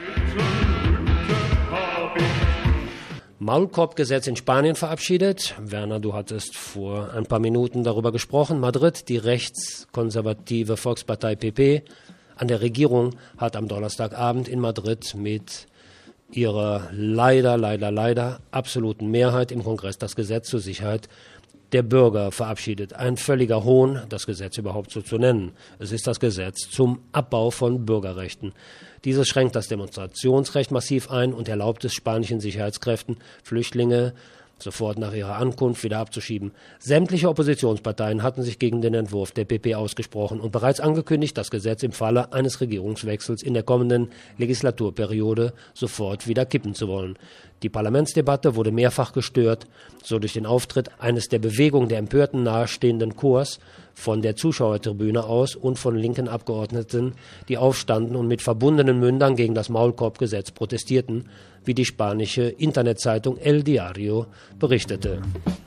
S1: Maulkorbgesetz in Spanien verabschiedet. Werner, du hattest vor ein paar Minuten darüber gesprochen. Madrid, die rechtskonservative Volkspartei PP an der Regierung, hat am Donnerstagabend in Madrid mit ihrer leider absoluten Mehrheit im Kongress das Gesetz zur Sicherheit der Bürger verabschiedet. Ein völliger Hohn, das Gesetz überhaupt so zu nennen. Es ist das Gesetz zum Abbau von Bürgerrechten. Dieses schränkt das Demonstrationsrecht massiv ein und erlaubt es spanischen Sicherheitskräften, Flüchtlinge sofort nach ihrer Ankunft wieder abzuschieben. Sämtliche Oppositionsparteien hatten sich gegen den Entwurf der PP ausgesprochen und bereits angekündigt, das Gesetz im Falle eines Regierungswechsels in der kommenden Legislaturperiode sofort wieder kippen zu wollen. Die Parlamentsdebatte wurde mehrfach gestört, so durch den Auftritt eines der Bewegung der Empörten nahestehenden Chors von der Zuschauertribüne aus und von linken Abgeordneten, die aufstanden und mit verbundenen Mündern gegen das Maulkorbgesetz protestierten, wie die spanische Internetzeitung El Diario berichtete.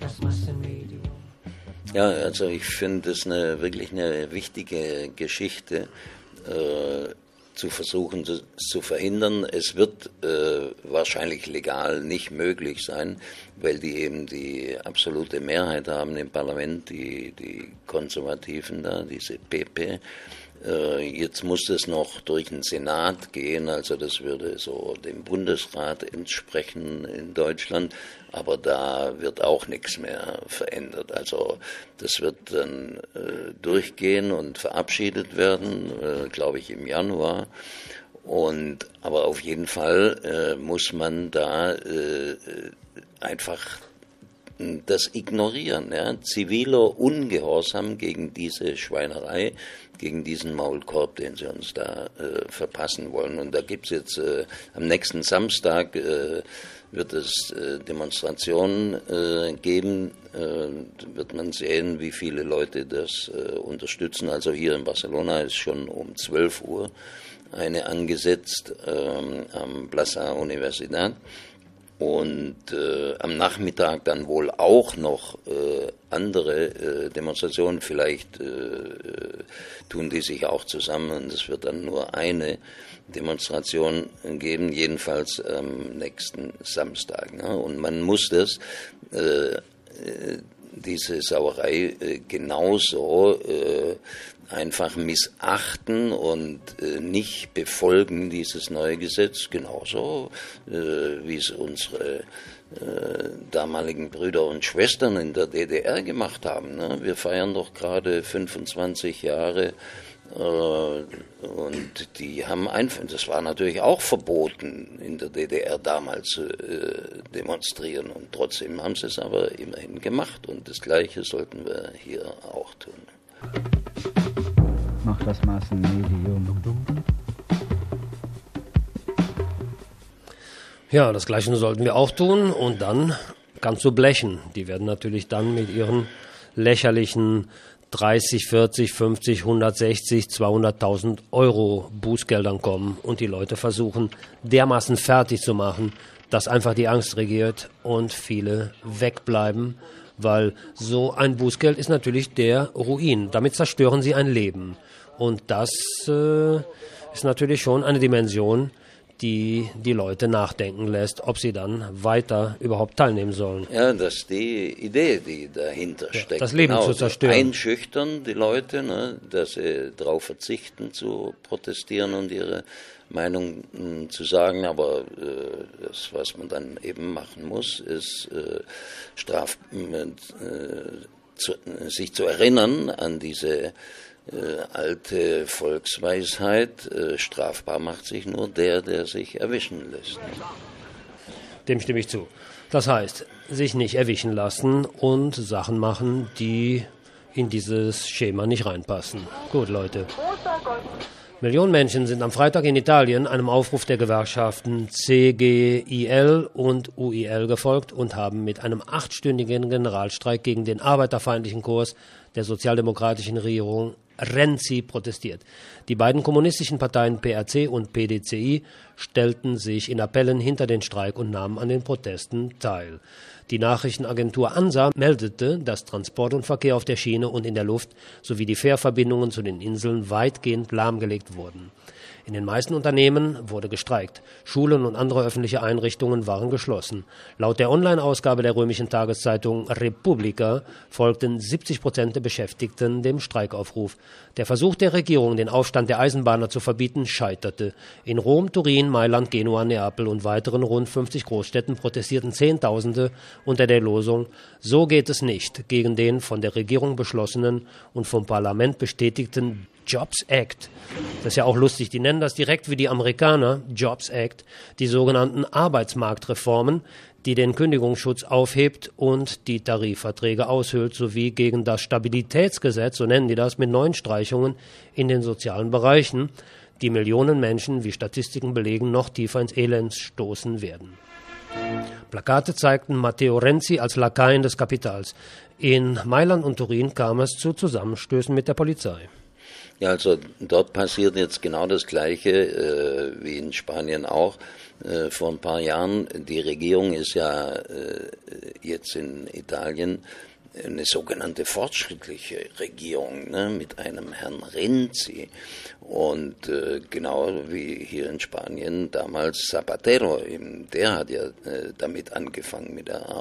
S6: Ja, also ich finde es wirklich eine wichtige Geschichte, zu versuchen zu verhindern. Es wird wahrscheinlich legal nicht möglich sein, weil die eben die absolute Mehrheit haben im Parlament, die Konservativen da, diese PP. Jetzt muss es noch durch den Senat gehen, also das würde so dem Bundesrat entsprechen in Deutschland, aber da wird auch nichts mehr verändert. Also das wird dann durchgehen und verabschiedet werden, glaube ich im Januar. Aber auf jeden Fall muss man da einfach das ignorieren, ja? Ziviler Ungehorsam gegen diese Schweinerei, gegen diesen Maulkorb, den sie uns da verpassen wollen. Und da gibt es jetzt am nächsten Samstag wird es Demonstrationen geben, wird man sehen, wie viele Leute das unterstützen. Also hier in Barcelona ist schon um 12 Uhr eine angesetzt am Plaza Universidad. Und am Nachmittag dann wohl auch noch andere Demonstrationen, vielleicht tun die sich auch zusammen und es wird dann nur eine Demonstration geben, jedenfalls am nächsten Samstag. Ne? Und man muss das, diese Sauerei genauso einfach missachten und nicht befolgen, dieses neue Gesetz, genauso wie es unsere damaligen Brüder und Schwestern in der DDR gemacht haben. Ne? Wir feiern doch gerade 25 Jahre und die haben einfach, das war natürlich auch verboten in der DDR damals zu demonstrieren und trotzdem haben sie es aber immerhin gemacht und das Gleiche sollten wir hier auch tun.
S12: Mach das Massenmedium.
S1: Ja, das Gleiche sollten wir auch tun und dann kannst du blechen. Die werden natürlich dann mit ihren lächerlichen 30, 40, 50, 160, 200.000 Euro Bußgeldern kommen und die Leute versuchen dermaßen fertig zu machen, dass einfach die Angst regiert und viele wegbleiben weil so ein Bußgeld ist natürlich der Ruin. Damit zerstören sie ein Leben. Und das ist natürlich schon eine Dimension, die die Leute nachdenken lässt, ob sie dann weiter überhaupt teilnehmen sollen.
S6: Ja, das ist die Idee, die dahinter steckt.
S1: Das Leben zu zerstören.
S6: Einschüchtern die Leute, ne, dass sie darauf verzichten zu protestieren und ihre Meinung zu sagen, aber das, was man dann eben machen muss, ist sich zu erinnern an diese alte Volksweisheit, strafbar macht sich nur der sich erwischen lässt.
S1: Dem stimme ich zu. Das heißt, sich nicht erwischen lassen und Sachen machen, die in dieses Schema nicht reinpassen. Gut, Leute. Millionen Menschen sind am Freitag in Italien einem Aufruf der Gewerkschaften CGIL und UIL gefolgt und haben mit einem 8-stündigen Generalstreik gegen den arbeiterfeindlichen Kurs der sozialdemokratischen Regierung Renzi protestiert. Die beiden kommunistischen Parteien PRC und PDCI stellten sich in Appellen hinter den Streik und nahmen an den Protesten teil. Die Nachrichtenagentur ANSA meldete, dass Transport und Verkehr auf der Schiene und in der Luft sowie die Fährverbindungen zu den Inseln weitgehend lahmgelegt wurden. In den meisten Unternehmen wurde gestreikt. Schulen und andere öffentliche Einrichtungen waren geschlossen. Laut der Online-Ausgabe der römischen Tageszeitung Repubblica folgten 70% der Beschäftigten dem Streikaufruf. Der Versuch der Regierung, den Aufstand der Eisenbahner zu verbieten, scheiterte. In Rom, Turin, Mailand, Genua, Neapel und weiteren rund 50 Großstädten protestierten Zehntausende unter der Losung "So geht es nicht" gegen den von der Regierung beschlossenen und vom Parlament bestätigten Jobs Act. Das ist ja auch lustig, die nennen das direkt wie die Amerikaner, Jobs Act, die sogenannten Arbeitsmarktreformen, die den Kündigungsschutz aufhebt und die Tarifverträge aushöhlt, sowie gegen das Stabilitätsgesetz, so nennen die das, mit neuen Streichungen in den sozialen Bereichen, die Millionen Menschen, wie Statistiken belegen, noch tiefer ins Elend stoßen werden. Plakate zeigten Matteo Renzi als Lakaien des Kapitals. In Mailand und Turin kam es zu Zusammenstößen mit der Polizei.
S6: Ja, also dort passiert jetzt genau das Gleiche wie in Spanien auch. Vor ein paar Jahren, die Regierung ist ja jetzt in Italien eine sogenannte fortschrittliche Regierung, ne, mit einem Herrn Renzi. Und genau wie hier in Spanien damals Zapatero, eben, der hat ja damit angefangen mit der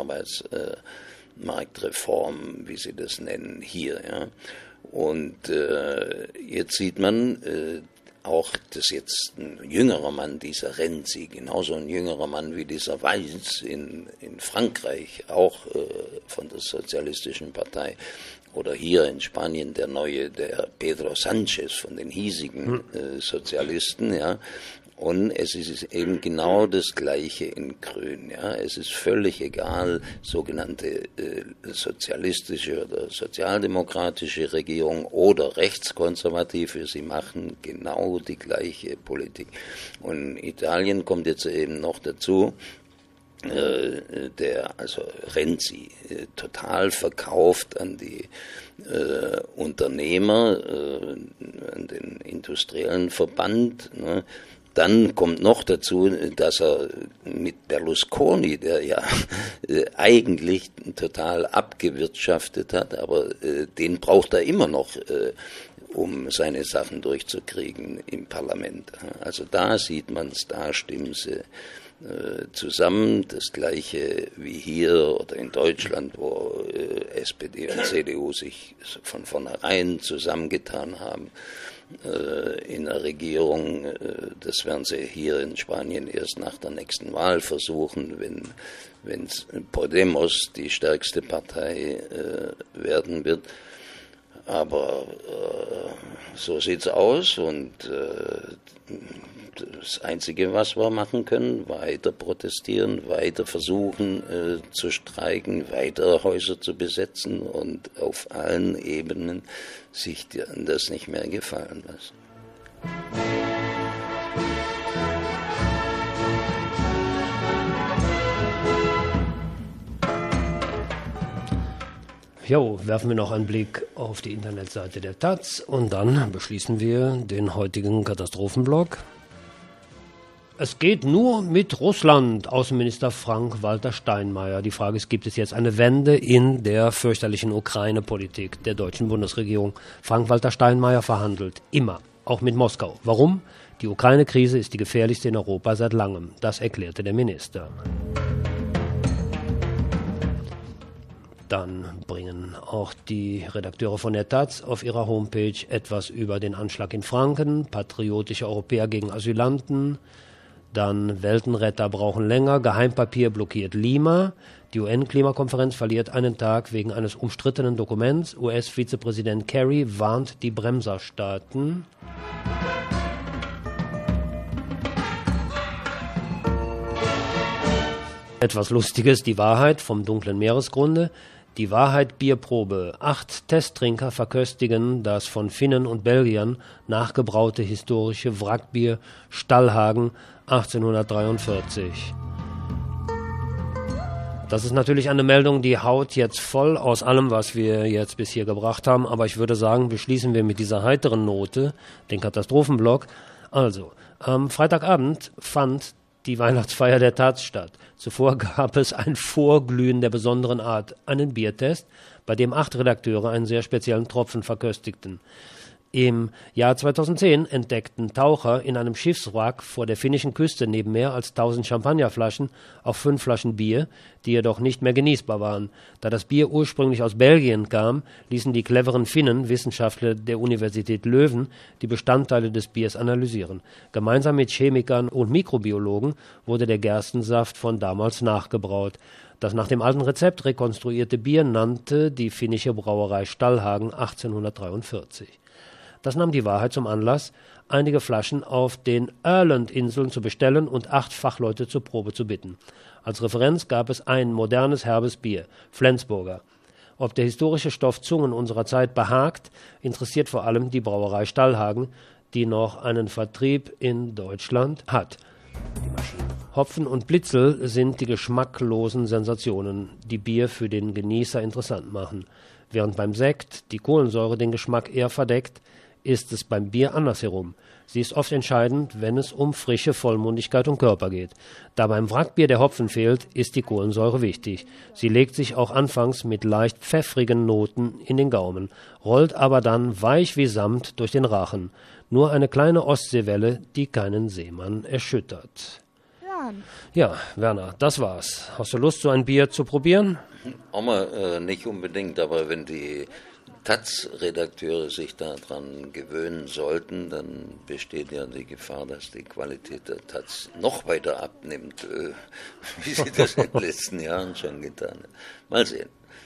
S6: Arbeitsmarktreform, wie sie das nennen, hier, ja. Und jetzt sieht man auch, dass jetzt ein jüngerer Mann, dieser Renzi, genauso ein jüngerer Mann wie dieser Valls in Frankreich, auch von der Sozialistischen Partei, oder hier in Spanien der Pedro Sánchez von den hiesigen Sozialisten, ja. Und es ist eben genau das Gleiche in Grün. Ja. Es ist völlig egal, sogenannte sozialistische oder sozialdemokratische Regierung oder rechtskonservative, sie machen genau die gleiche Politik. Und Italien kommt jetzt eben noch dazu, der also Renzi total verkauft an die Unternehmer, an den industriellen Verband, ne. Dann kommt noch dazu, dass er mit Berlusconi, der ja eigentlich total abgewirtschaftet hat, aber den braucht er immer noch, um seine Sachen durchzukriegen im Parlament. Also da sieht man es, da stimmen sie zusammen, das Gleiche wie hier oder in Deutschland, wo SPD und CDU sich von vornherein zusammengetan haben in der Regierung. Das werden sie hier in Spanien erst nach der nächsten Wahl versuchen, wenn Podemos die stärkste Partei werden wird. Aber so sieht's aus und das Einzige, was wir machen können, weiter protestieren, weiter versuchen zu streiken, weiter Häuser zu besetzen und auf allen Ebenen sich das nicht mehr gefallen lassen.
S1: Jo, werfen wir noch einen Blick auf die Internetseite der Taz und dann beschließen wir den heutigen Katastrophenblock. Es geht nur mit Russland, Außenminister Frank-Walter Steinmeier. Die Frage ist, gibt es jetzt eine Wende in der fürchterlichen Ukraine-Politik der deutschen Bundesregierung? Frank-Walter Steinmeier verhandelt immer, auch mit Moskau. Warum? Die Ukraine-Krise ist die gefährlichste in Europa seit langem. Das erklärte der Minister. Dann bringen auch die Redakteure von der Taz auf ihrer Homepage etwas über den Anschlag in Franken, patriotische Europäer gegen Asylanten. Dann Weltenretter brauchen länger, Geheimpapier blockiert Lima, die UN-Klimakonferenz verliert einen Tag wegen eines umstrittenen Dokuments, US-Vizepräsident Kerry warnt die Bremserstaaten. Etwas Lustiges, die Wahrheit vom dunklen Meeresgrunde. Die Wahrheit Bierprobe. 8 Testtrinker verköstigen das von Finnen und Belgiern nachgebraute historische Wrackbier Stallhagen 1843. Das ist natürlich eine Meldung, die haut jetzt voll aus allem, was wir jetzt bis hier gebracht haben. Aber ich würde sagen, beschließen wir mit dieser heiteren Note den Katastrophenblock. Also, am Freitagabend fand die Weihnachtsfeier der Taz statt. Zuvor gab es ein Vorglühen der besonderen Art, einen Biertest, bei dem 8 Redakteure einen sehr speziellen Tropfen verköstigten. Im Jahr 2010 entdeckten Taucher in einem Schiffswrack vor der finnischen Küste neben mehr als 1000 Champagnerflaschen auch 5 Flaschen Bier, die jedoch nicht mehr genießbar waren. Da das Bier ursprünglich aus Belgien kam, ließen die cleveren Finnen, Wissenschaftler der Universität Leuven, die Bestandteile des Biers analysieren. Gemeinsam mit Chemikern und Mikrobiologen wurde der Gerstensaft von damals nachgebraut. Das nach dem alten Rezept rekonstruierte Bier nannte die finnische Brauerei Stallhagen 1843. Das nahm die Wahrheit zum Anlass, einige Flaschen auf den Öland-Inseln zu bestellen und 8 Fachleute zur Probe zu bitten. Als Referenz gab es ein modernes, herbes Bier, Flensburger. Ob der historische Stoff Zungen unserer Zeit behagt, interessiert vor allem die Brauerei Stallhagen, die noch einen Vertrieb in Deutschland hat. Hopfen und Blitzel sind die geschmacklosen Sensationen, die Bier für den Genießer interessant machen. Während beim Sekt die Kohlensäure den Geschmack eher verdeckt, ist es beim Bier andersherum. Sie ist oft entscheidend, wenn es um frische Vollmundigkeit und Körper geht. Da beim Wrackbier der Hopfen fehlt, ist die Kohlensäure wichtig. Sie legt sich auch anfangs mit leicht pfeffrigen Noten in den Gaumen, rollt aber dann weich wie Samt durch den Rachen. Nur eine kleine Ostseewelle, die keinen Seemann erschüttert. Ja, Werner, das war's. Hast du Lust, so ein Bier zu probieren?
S6: Auch mal nicht unbedingt, aber wenn die Taz-Redakteure sich daran gewöhnen sollten, dann besteht ja die Gefahr, dass die Qualität der Taz noch weiter abnimmt, wie sie das in den letzten Jahren schon getan hat. Mal sehen.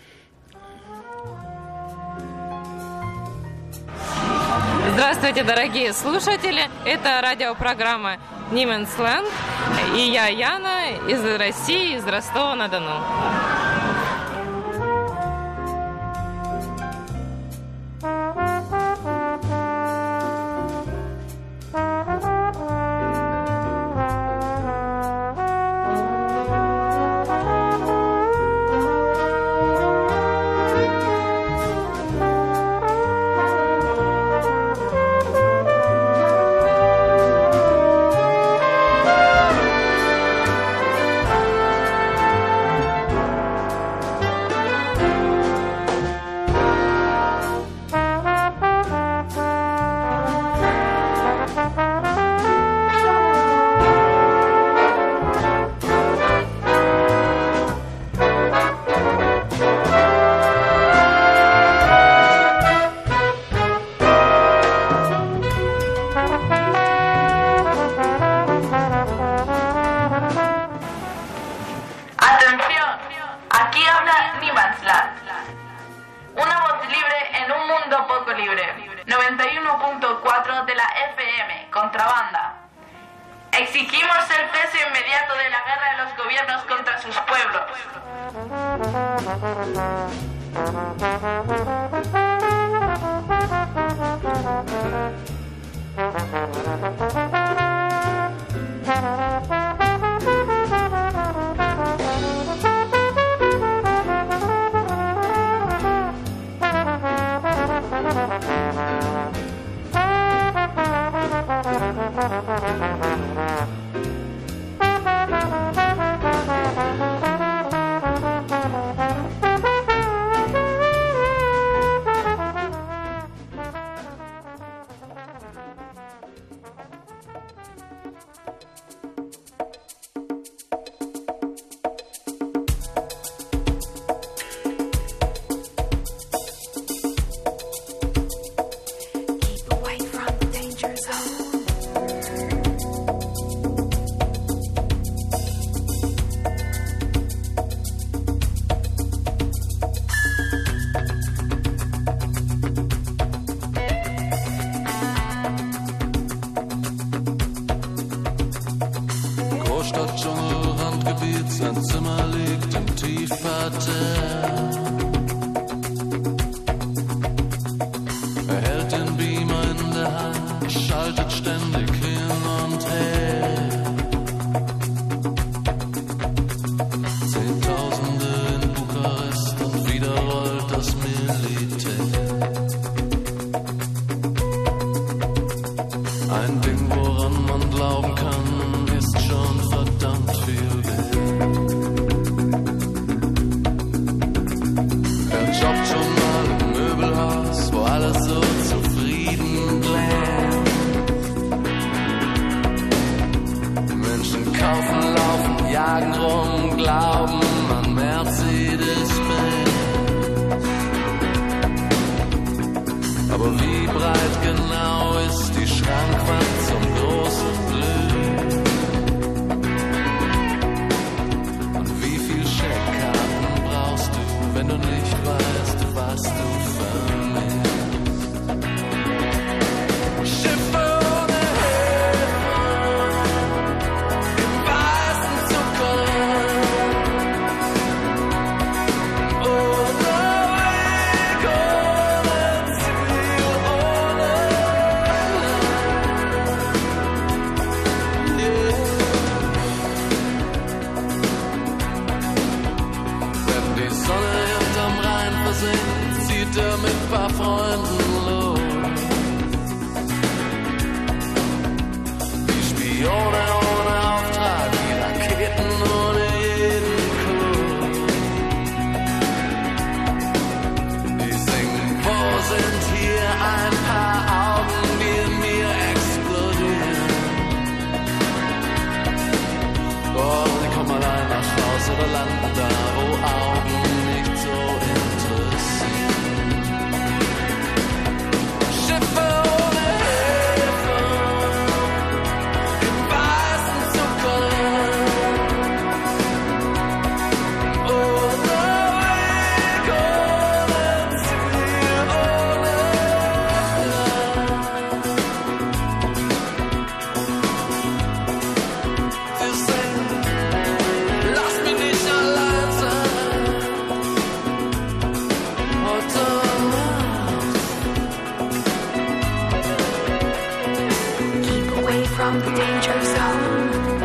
S13: Здравствуйте, дорогие слушатели. Это радиопрограмма «Нимансленд». И я, Яна, из России, из Ростова-на-Дону.
S14: Exigimos el cese inmediato de la guerra de los gobiernos contra sus pueblos.
S7: laufen und laufen kann, ist schon verdammt viel wert. Er jobbt schon mal im Möbelhaus, wo alles so zufrieden glänzt. Menschen kaufen, laufen, jagen rum, glauben an Mercedes-Benz. Aber wie breit genau ist die Schrankwand zum großen Glück? Und wie viel Scheckkarten brauchst du, wenn du nicht weißt, was du vermisst? Schiffe ohne Häfen, im weißen Zuckerland, ohne Weg, ohne Ziel, ohne Land. Wenn die Sonne hinterm Rhein versinkt, zieht er mit ein paar Freunden los. Die Spione ohne Auftrag, die Raketen ohne jeden Kurs. Die singen, wo sind hier ein paar Augen, die in mir explodieren? Oh, sie kommen allein nach Haus oder landen da, wo Augen nicht so interessieren. Schiffe ohne Häfen, im weißen Zuckerland, ohne Weg, ohne Ziel, ohne Land. Sie singen, lass mich nicht allein sein, heute Nacht.
S2: Keep away from the danger zone.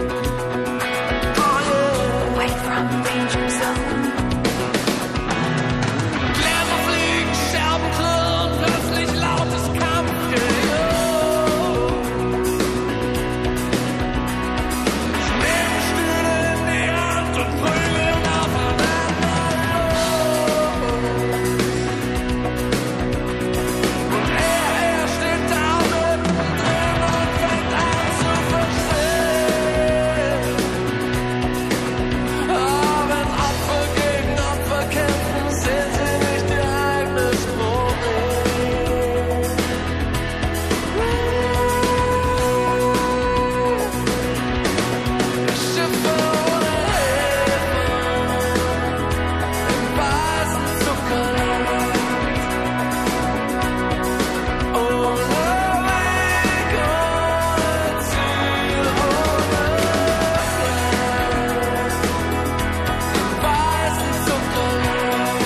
S2: Away from the danger zone.
S7: Gläser fliegen, Scherben klirren, plötzlich lautes Kampfgeheul. Nehmen Stühle in die Hand und prügeln aufeinander los. Und er steht da mittendrin und fängt an zu verstehen. Wenn Opfer gegen Opfer kämpfen, sehen sie nicht ihr eigenes Problem. Schiffe ohne Häfen, im weißen Zuckerland, ohne Weg, ohne Ziel, ohne Land. Im weißen Zuckerland,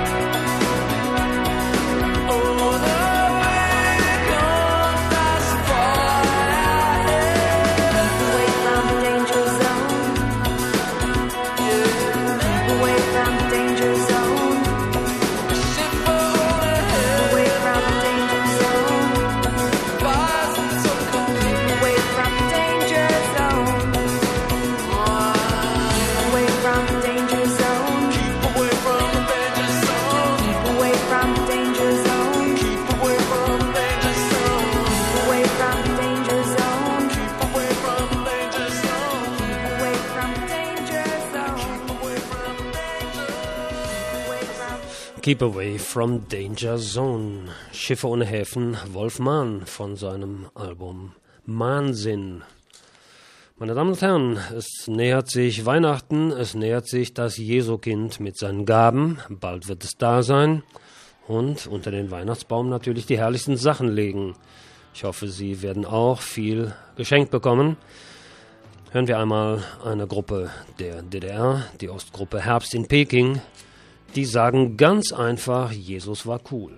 S7: ohne Weg und das Feuer.
S2: Away from the danger zone. Keep away from the danger zone.
S7: Schiffe ohne Häfen,
S2: Away from the danger zone.
S7: weißen Zuckerland,
S2: Away from the danger zone. Away from the danger zone.
S7: keep away from the danger zone,
S2: Away from the danger zone.
S7: keep away from the danger zone,
S2: Away from the danger zone.
S7: keep away from the danger zone,
S2: Away from the danger zone.
S7: away from the danger.
S2: Away from
S1: Keep Away from Danger Zone. Schiffe ohne Häfen, Wolf Mahn von seinem Album Mahnsinn. Meine Damen und Herren, es nähert sich Weihnachten, es nähert sich das Jesukind mit seinen Gaben. Bald wird es da sein und unter den Weihnachtsbaum natürlich die herrlichsten Sachen legen. Ich hoffe, Sie werden auch viel geschenkt bekommen. Hören wir einmal eine Gruppe der DDR, die Ostgruppe Herbst in Peking. Die sagen ganz einfach, Jesus war cool.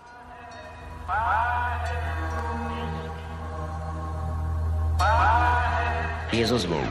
S12: Jesus war.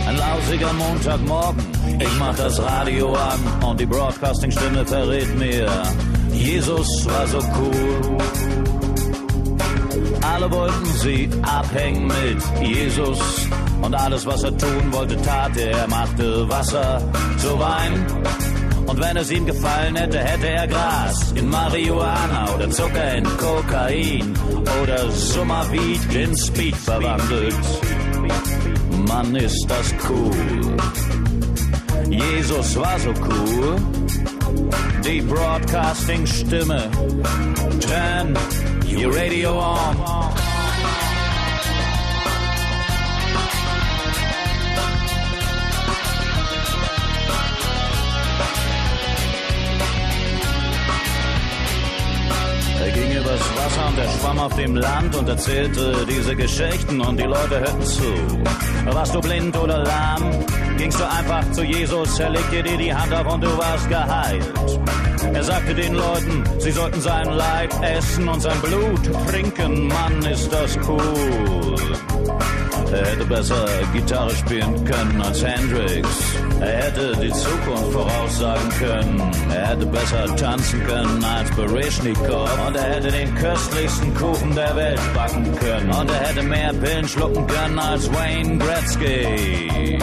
S15: Ein lausiger Montagmorgen, ich mach das Radio an und die Broadcasting-Stimme verrät mir, Jesus war so cool. Alle wollten sie abhängen mit Jesus und alles, was er tun wollte, tat er. Er machte Wasser zu Wein und wenn es ihm gefallen hätte, hätte er Gras in Marihuana oder Zucker in Kokain oder Summerweed in Speed verwandelt. Mann, ist das cool. Jesus war so cool. Die Broadcasting-Stimme. Turn your radio on. Er ging übers Wasser und er schwamm auf dem Land und erzählte diese Geschichten und die Leute hörten zu. Warst du blind oder lahm? Gingst du einfach zu Jesus, er legte dir die Hand auf und du warst geheilt. Er sagte den Leuten, sie sollten sein Leib essen und sein Blut trinken. Mann, ist das cool. Er hätte besser Gitarre spielen können als Hendrix. Er hätte die Zukunft voraussagen können. Er hätte besser tanzen können als Baryshnikov. Und er hätte den köstlichsten Kuchen der Welt backen können. Und er hätte mehr Pillen schlucken können als Wayne Gretzky.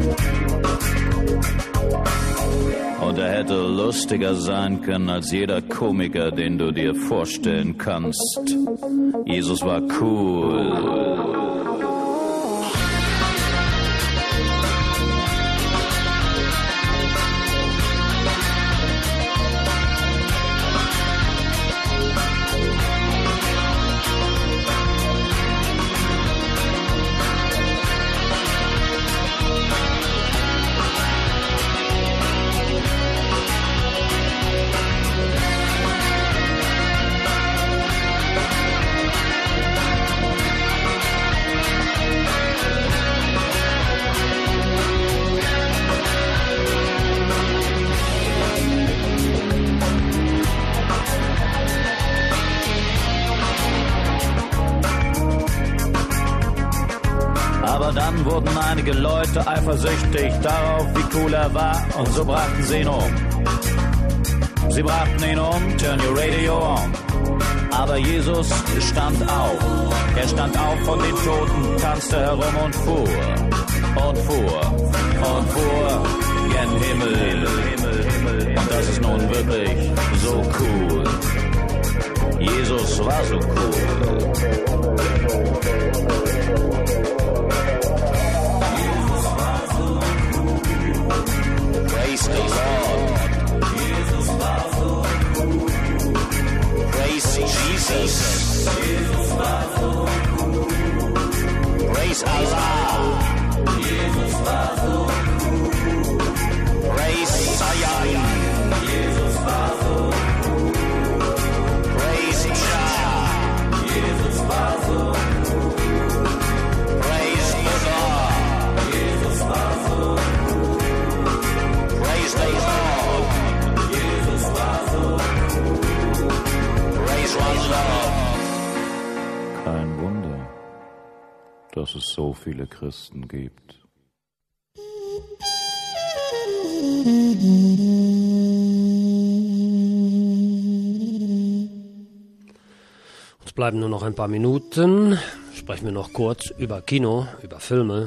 S15: Und er hätte lustiger sein können als jeder Komiker, den du dir vorstellen kannst. Jesus war cool. Dann wurden einige Leute eifersüchtig darauf, wie cool er war, und so brachten sie ihn um. Sie brachten ihn um, turn your radio on. Aber Jesus stand auf. Er stand auf von den Toten, tanzte herum und fuhr. Und fuhr. Und fuhr gen Himmel. Und das ist nun wirklich so cool. Jesus war so cool. Praise the Lord. Jesus war so cool. Praise Jesus. Jesus war so cool. Praise Allah. Jesus war so cool. Praise Zion. Jesus war so cool. Praise Jah. Jesus war so cool. Praise the Lord. Jesus war so cool. Praise the Lord. Jesus war so cool. Praise one Lord.
S16: Kein Wunder, dass es so viele Christen gibt.
S1: Uns bleiben nur noch ein paar Minuten. Sprechen wir noch kurz über Kino, über Filme.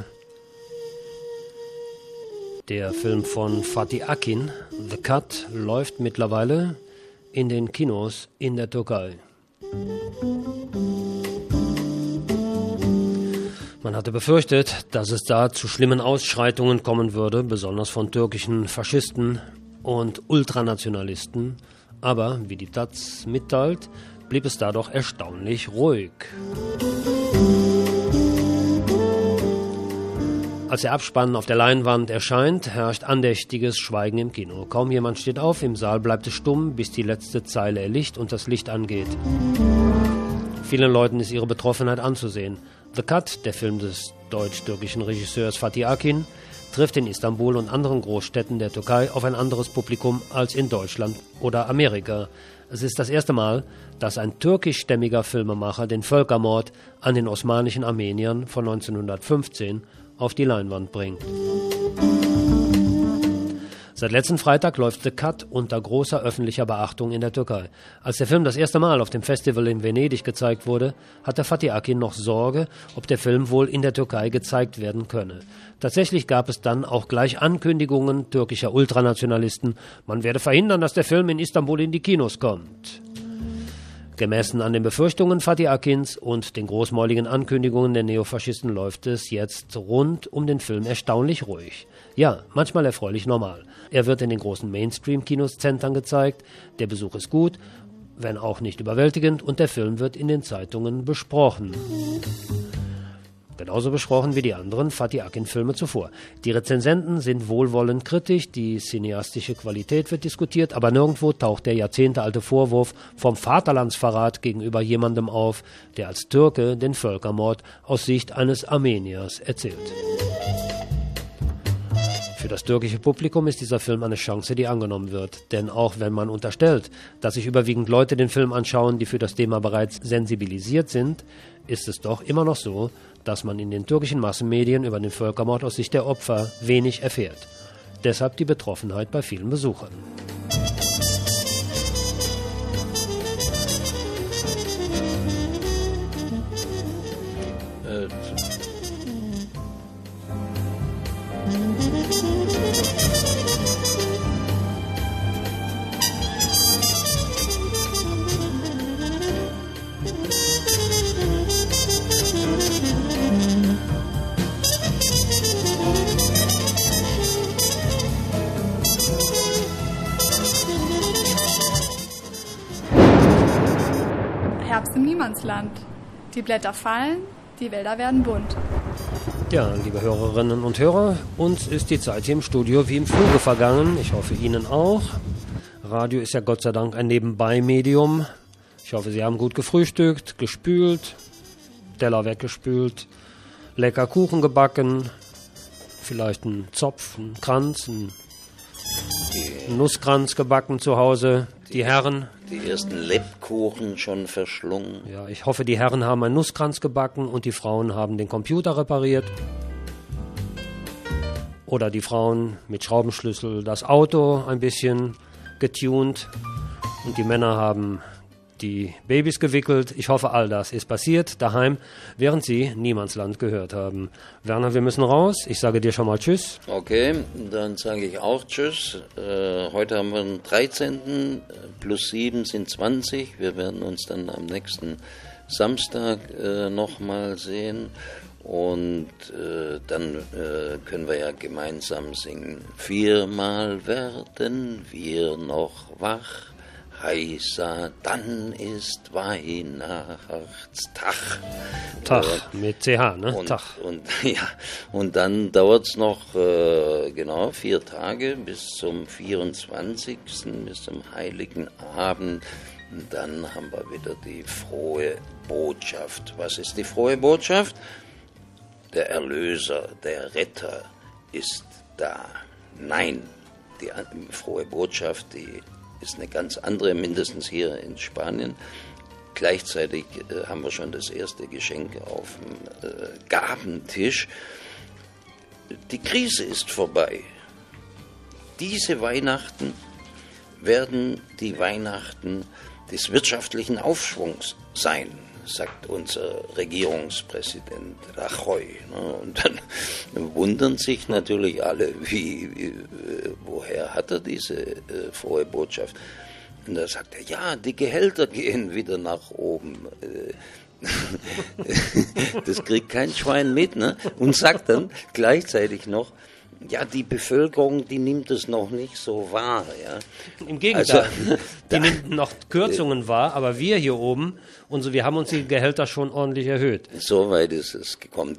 S1: Der Film von Fatih Akin, The Cut, läuft mittlerweile in den Kinos in der Türkei. Man hatte befürchtet, dass es da zu schlimmen Ausschreitungen kommen würde, besonders von türkischen Faschisten und Ultranationalisten. Aber, wie die Taz mitteilt, blieb es da doch erstaunlich ruhig. Als der Abspann auf der Leinwand erscheint, herrscht andächtiges Schweigen im Kino. Kaum jemand steht auf, im Saal bleibt es stumm, bis die letzte Zeile erlischt und das Licht angeht. Vielen Leuten ist ihre Betroffenheit anzusehen. The Cut, der Film des deutsch-türkischen Regisseurs Fatih Akin, trifft in Istanbul und anderen Großstädten der Türkei auf ein anderes Publikum als in Deutschland oder Amerika. Es ist das erste Mal, dass ein türkischstämmiger Filmemacher den Völkermord an den osmanischen Armeniern von 1915 auf die Leinwand bringt. Seit letzten Freitag läuft The Cut unter großer öffentlicher Beachtung in der Türkei. Als der Film das erste Mal auf dem Festival in Venedig gezeigt wurde, hatte Fatih Akin noch Sorge, ob der Film wohl in der Türkei gezeigt werden könne. Tatsächlich gab es dann auch gleich Ankündigungen türkischer Ultranationalisten, man werde verhindern, dass der Film in Istanbul in die Kinos kommt. Gemessen an den Befürchtungen Fatih Akins und den großmäuligen Ankündigungen der Neofaschisten läuft es jetzt rund um den Film erstaunlich ruhig. Ja, manchmal erfreulich normal. Er wird in den großen Mainstream-Kinos-Zentren gezeigt, der Besuch ist gut, wenn auch nicht überwältigend, und der Film wird in den Zeitungen besprochen. Genauso besprochen wie die anderen Fatih Akin-Filme zuvor. Die Rezensenten sind wohlwollend kritisch, die cineastische Qualität wird diskutiert, aber nirgendwo taucht der jahrzehntealte Vorwurf vom Vaterlandsverrat gegenüber jemandem auf, der als Türke den Völkermord aus Sicht eines Armeniers erzählt. Für das türkische Publikum ist dieser Film eine Chance, die angenommen wird. Denn auch wenn man unterstellt, dass sich überwiegend Leute den Film anschauen, die für das Thema bereits sensibilisiert sind, ist es doch immer noch so, dass man in den türkischen Massenmedien über den Völkermord aus Sicht der Opfer wenig erfährt. Deshalb die Betroffenheit bei vielen Besuchern.
S17: Herbst im Niemandsland. Die Blätter fallen, die Wälder werden bunt.
S1: Ja, liebe Hörerinnen und Hörer, uns ist die Zeit hier im Studio wie im Fluge vergangen. Ich hoffe, Ihnen auch. Radio ist ja Gott sei Dank ein Nebenbei-Medium. Ich hoffe, Sie haben gut gefrühstückt, gespült, Teller weggespült, lecker Kuchen gebacken, vielleicht einen Zopf, einen Kranz, einen Nusskranz gebacken zu Hause. Die Herren.
S6: Die ersten Lebkuchen schon verschlungen.
S1: Ja, ich hoffe, die Herren haben einen Nusskranz gebacken und die Frauen haben den Computer repariert. Oder die Frauen mit Schraubenschlüssel das Auto ein bisschen getunt. Und die Männer haben die Babys gewickelt. Ich hoffe, all das ist passiert daheim, während Sie Niemandsland gehört haben. Werner, wir müssen raus. Ich sage dir schon mal Tschüss.
S6: Okay, dann sage ich auch Tschüss. Heute haben wir den 13. Plus 7 sind 20. Wir werden uns dann am nächsten Samstag nochmal sehen. Und dann können wir ja gemeinsam singen. 4-mal werden wir noch wach. Heißer, dann ist Weihnachtstag.
S1: Tag, mit CH, ne?
S6: Und,
S1: Tag.
S6: Und dann dauert es noch 4 Tage bis zum 24., bis zum Heiligen Abend. Und dann haben wir wieder die frohe Botschaft. Was ist die frohe Botschaft? Der Erlöser, der Retter ist da. Nein, die frohe Botschaft, die ist eine ganz andere, mindestens hier in Spanien. Gleichzeitig haben wir schon das erste Geschenk auf dem Gabentisch. Die Krise ist vorbei. Diese Weihnachten werden die Weihnachten des wirtschaftlichen Aufschwungs sein, sagt unser Regierungspräsident Rajoy. Und dann wundern sich natürlich alle, woher hat er diese frohe Botschaft? Und da sagt er, ja, die Gehälter gehen wieder nach oben. Das kriegt kein Schwein mit, ne? Und sagt dann gleichzeitig noch, ja, die Bevölkerung, die nimmt es noch nicht so wahr. Ja?
S1: Im Gegenteil, die nimmt noch Kürzungen wahr, aber wir hier oben, wir haben uns die Gehälter schon ordentlich erhöht.
S6: So weit ist es gekommen.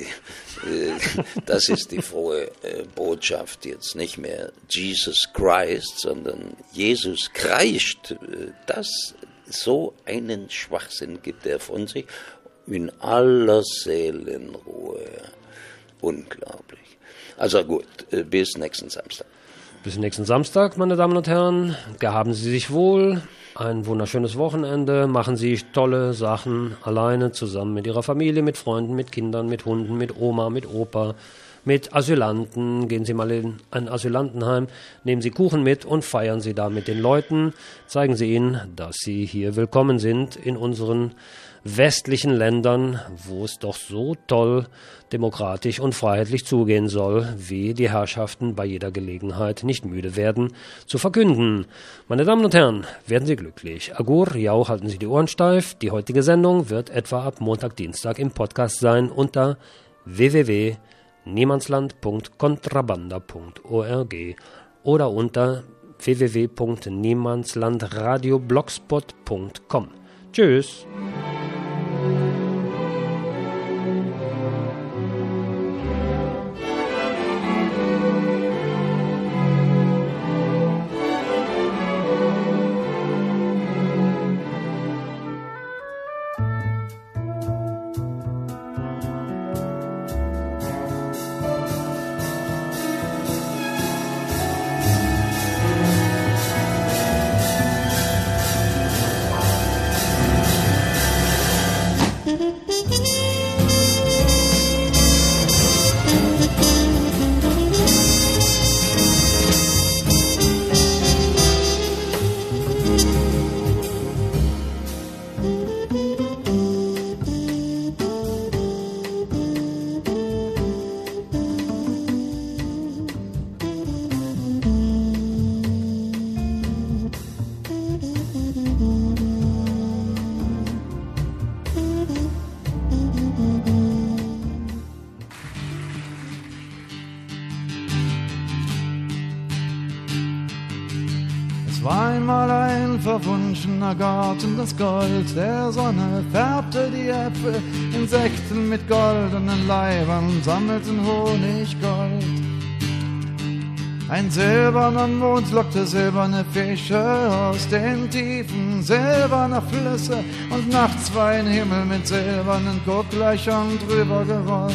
S6: Das ist die frohe Botschaft jetzt nicht mehr Jesus Christ, sondern Jesus kreischt. Das so einen Schwachsinn gibt er von sich in aller Seelenruhe. Unglaublich. Also gut, bis nächsten Samstag.
S1: Bis nächsten Samstag, meine Damen und Herren. Gehaben Sie sich wohl. Ein wunderschönes Wochenende. Machen Sie tolle Sachen alleine, zusammen mit Ihrer Familie, mit Freunden, mit Kindern, mit Hunden, mit Oma, mit Opa, mit Asylanten. Gehen Sie mal in ein Asylantenheim, nehmen Sie Kuchen mit und feiern Sie da mit den Leuten. Zeigen Sie ihnen, dass Sie hier willkommen sind in unseren westlichen Ländern, wo es doch so toll demokratisch und freiheitlich zugehen soll, wie die Herrschaften bei jeder Gelegenheit nicht müde werden zu verkünden. Meine Damen und Herren, werden Sie glücklich. Agur, jau, halten Sie die Ohren steif. Die heutige Sendung wird etwa ab Montag, Dienstag im Podcast sein unter www.niemandsland.contrabanda.org oder unter www.niemandslandradioblogspot.com. Tschüss.
S18: Verwunschener Garten, das Gold der Sonne färbte die Äpfel, Insekten mit goldenen Leibern sammelten Honiggold. Ein silberner Mond lockte silberne Fische aus den Tiefen silberner Flüsse und nachts war ein Himmel mit silbernen Gucklöchern drüber gerollt.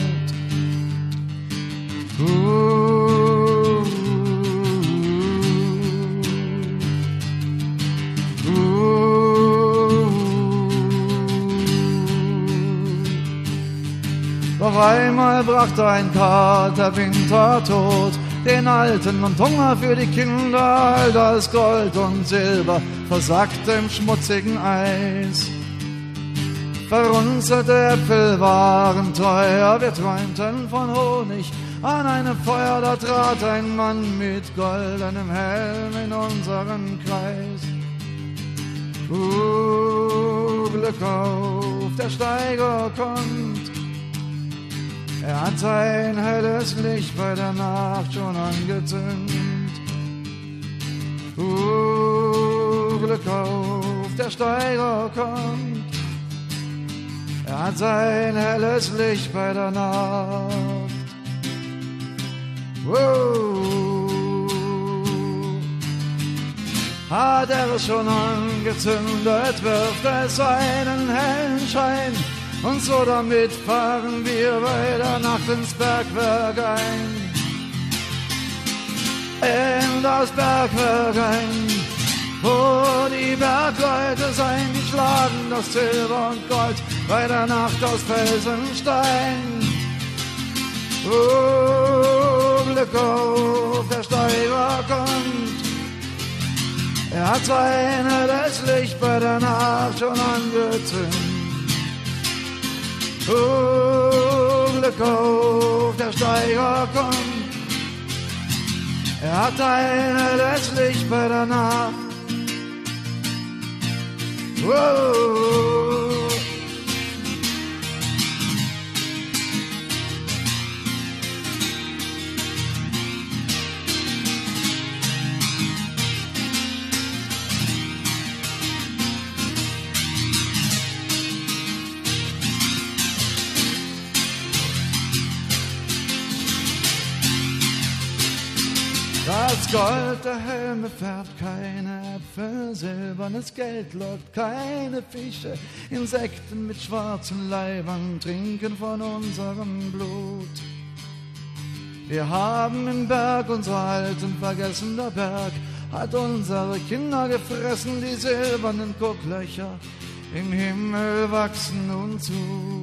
S18: Auf einmal brachte ein kalter Wintertod den Alten und Hunger für die Kinder, all das Gold und Silber versackte im schmutzigen Eis. Verrunzelte Äpfel waren teuer, wir träumten von Honig. An einem Feuer, da trat ein Mann mit goldenem Helm in unseren Kreis. Glück auf, der Steiger kommt. Er hat sein helles Licht bei der Nacht schon angezündet. Glück auf, der Steiger kommt. Er hat sein helles Licht bei der Nacht. Hat er es schon angezündet, wirft es einen hellen Schein. Und so damit fahren wir bei der Nacht ins Bergwerk ein. In das Bergwerk ein, wo die Bergleute sein, die schlagen das Silber und Gold bei der Nacht aus Felsenstein. Glück auf, der Steiger kommt. Er hat sein helles Licht bei der Nacht schon angezündet. Glück auf, der Steiger kommt. Er hat ein helles Licht bei der Nacht. Das Gold der Helme färbt keine Äpfel, silbernes Geld lockt keine Fische. Insekten mit schwarzen Leibern trinken von unserem Blut. Wir haben im Berg unser alten vergessener Berg, hat unsere Kinder gefressen, die silbernen Gucklöcher im Himmel wachsen nun zu.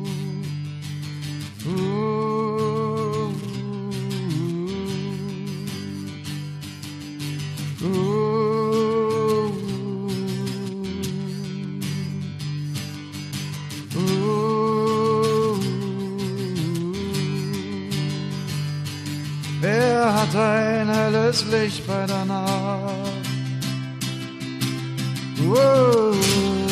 S18: Wer hat ein helles Licht bei der Nacht? Whoa.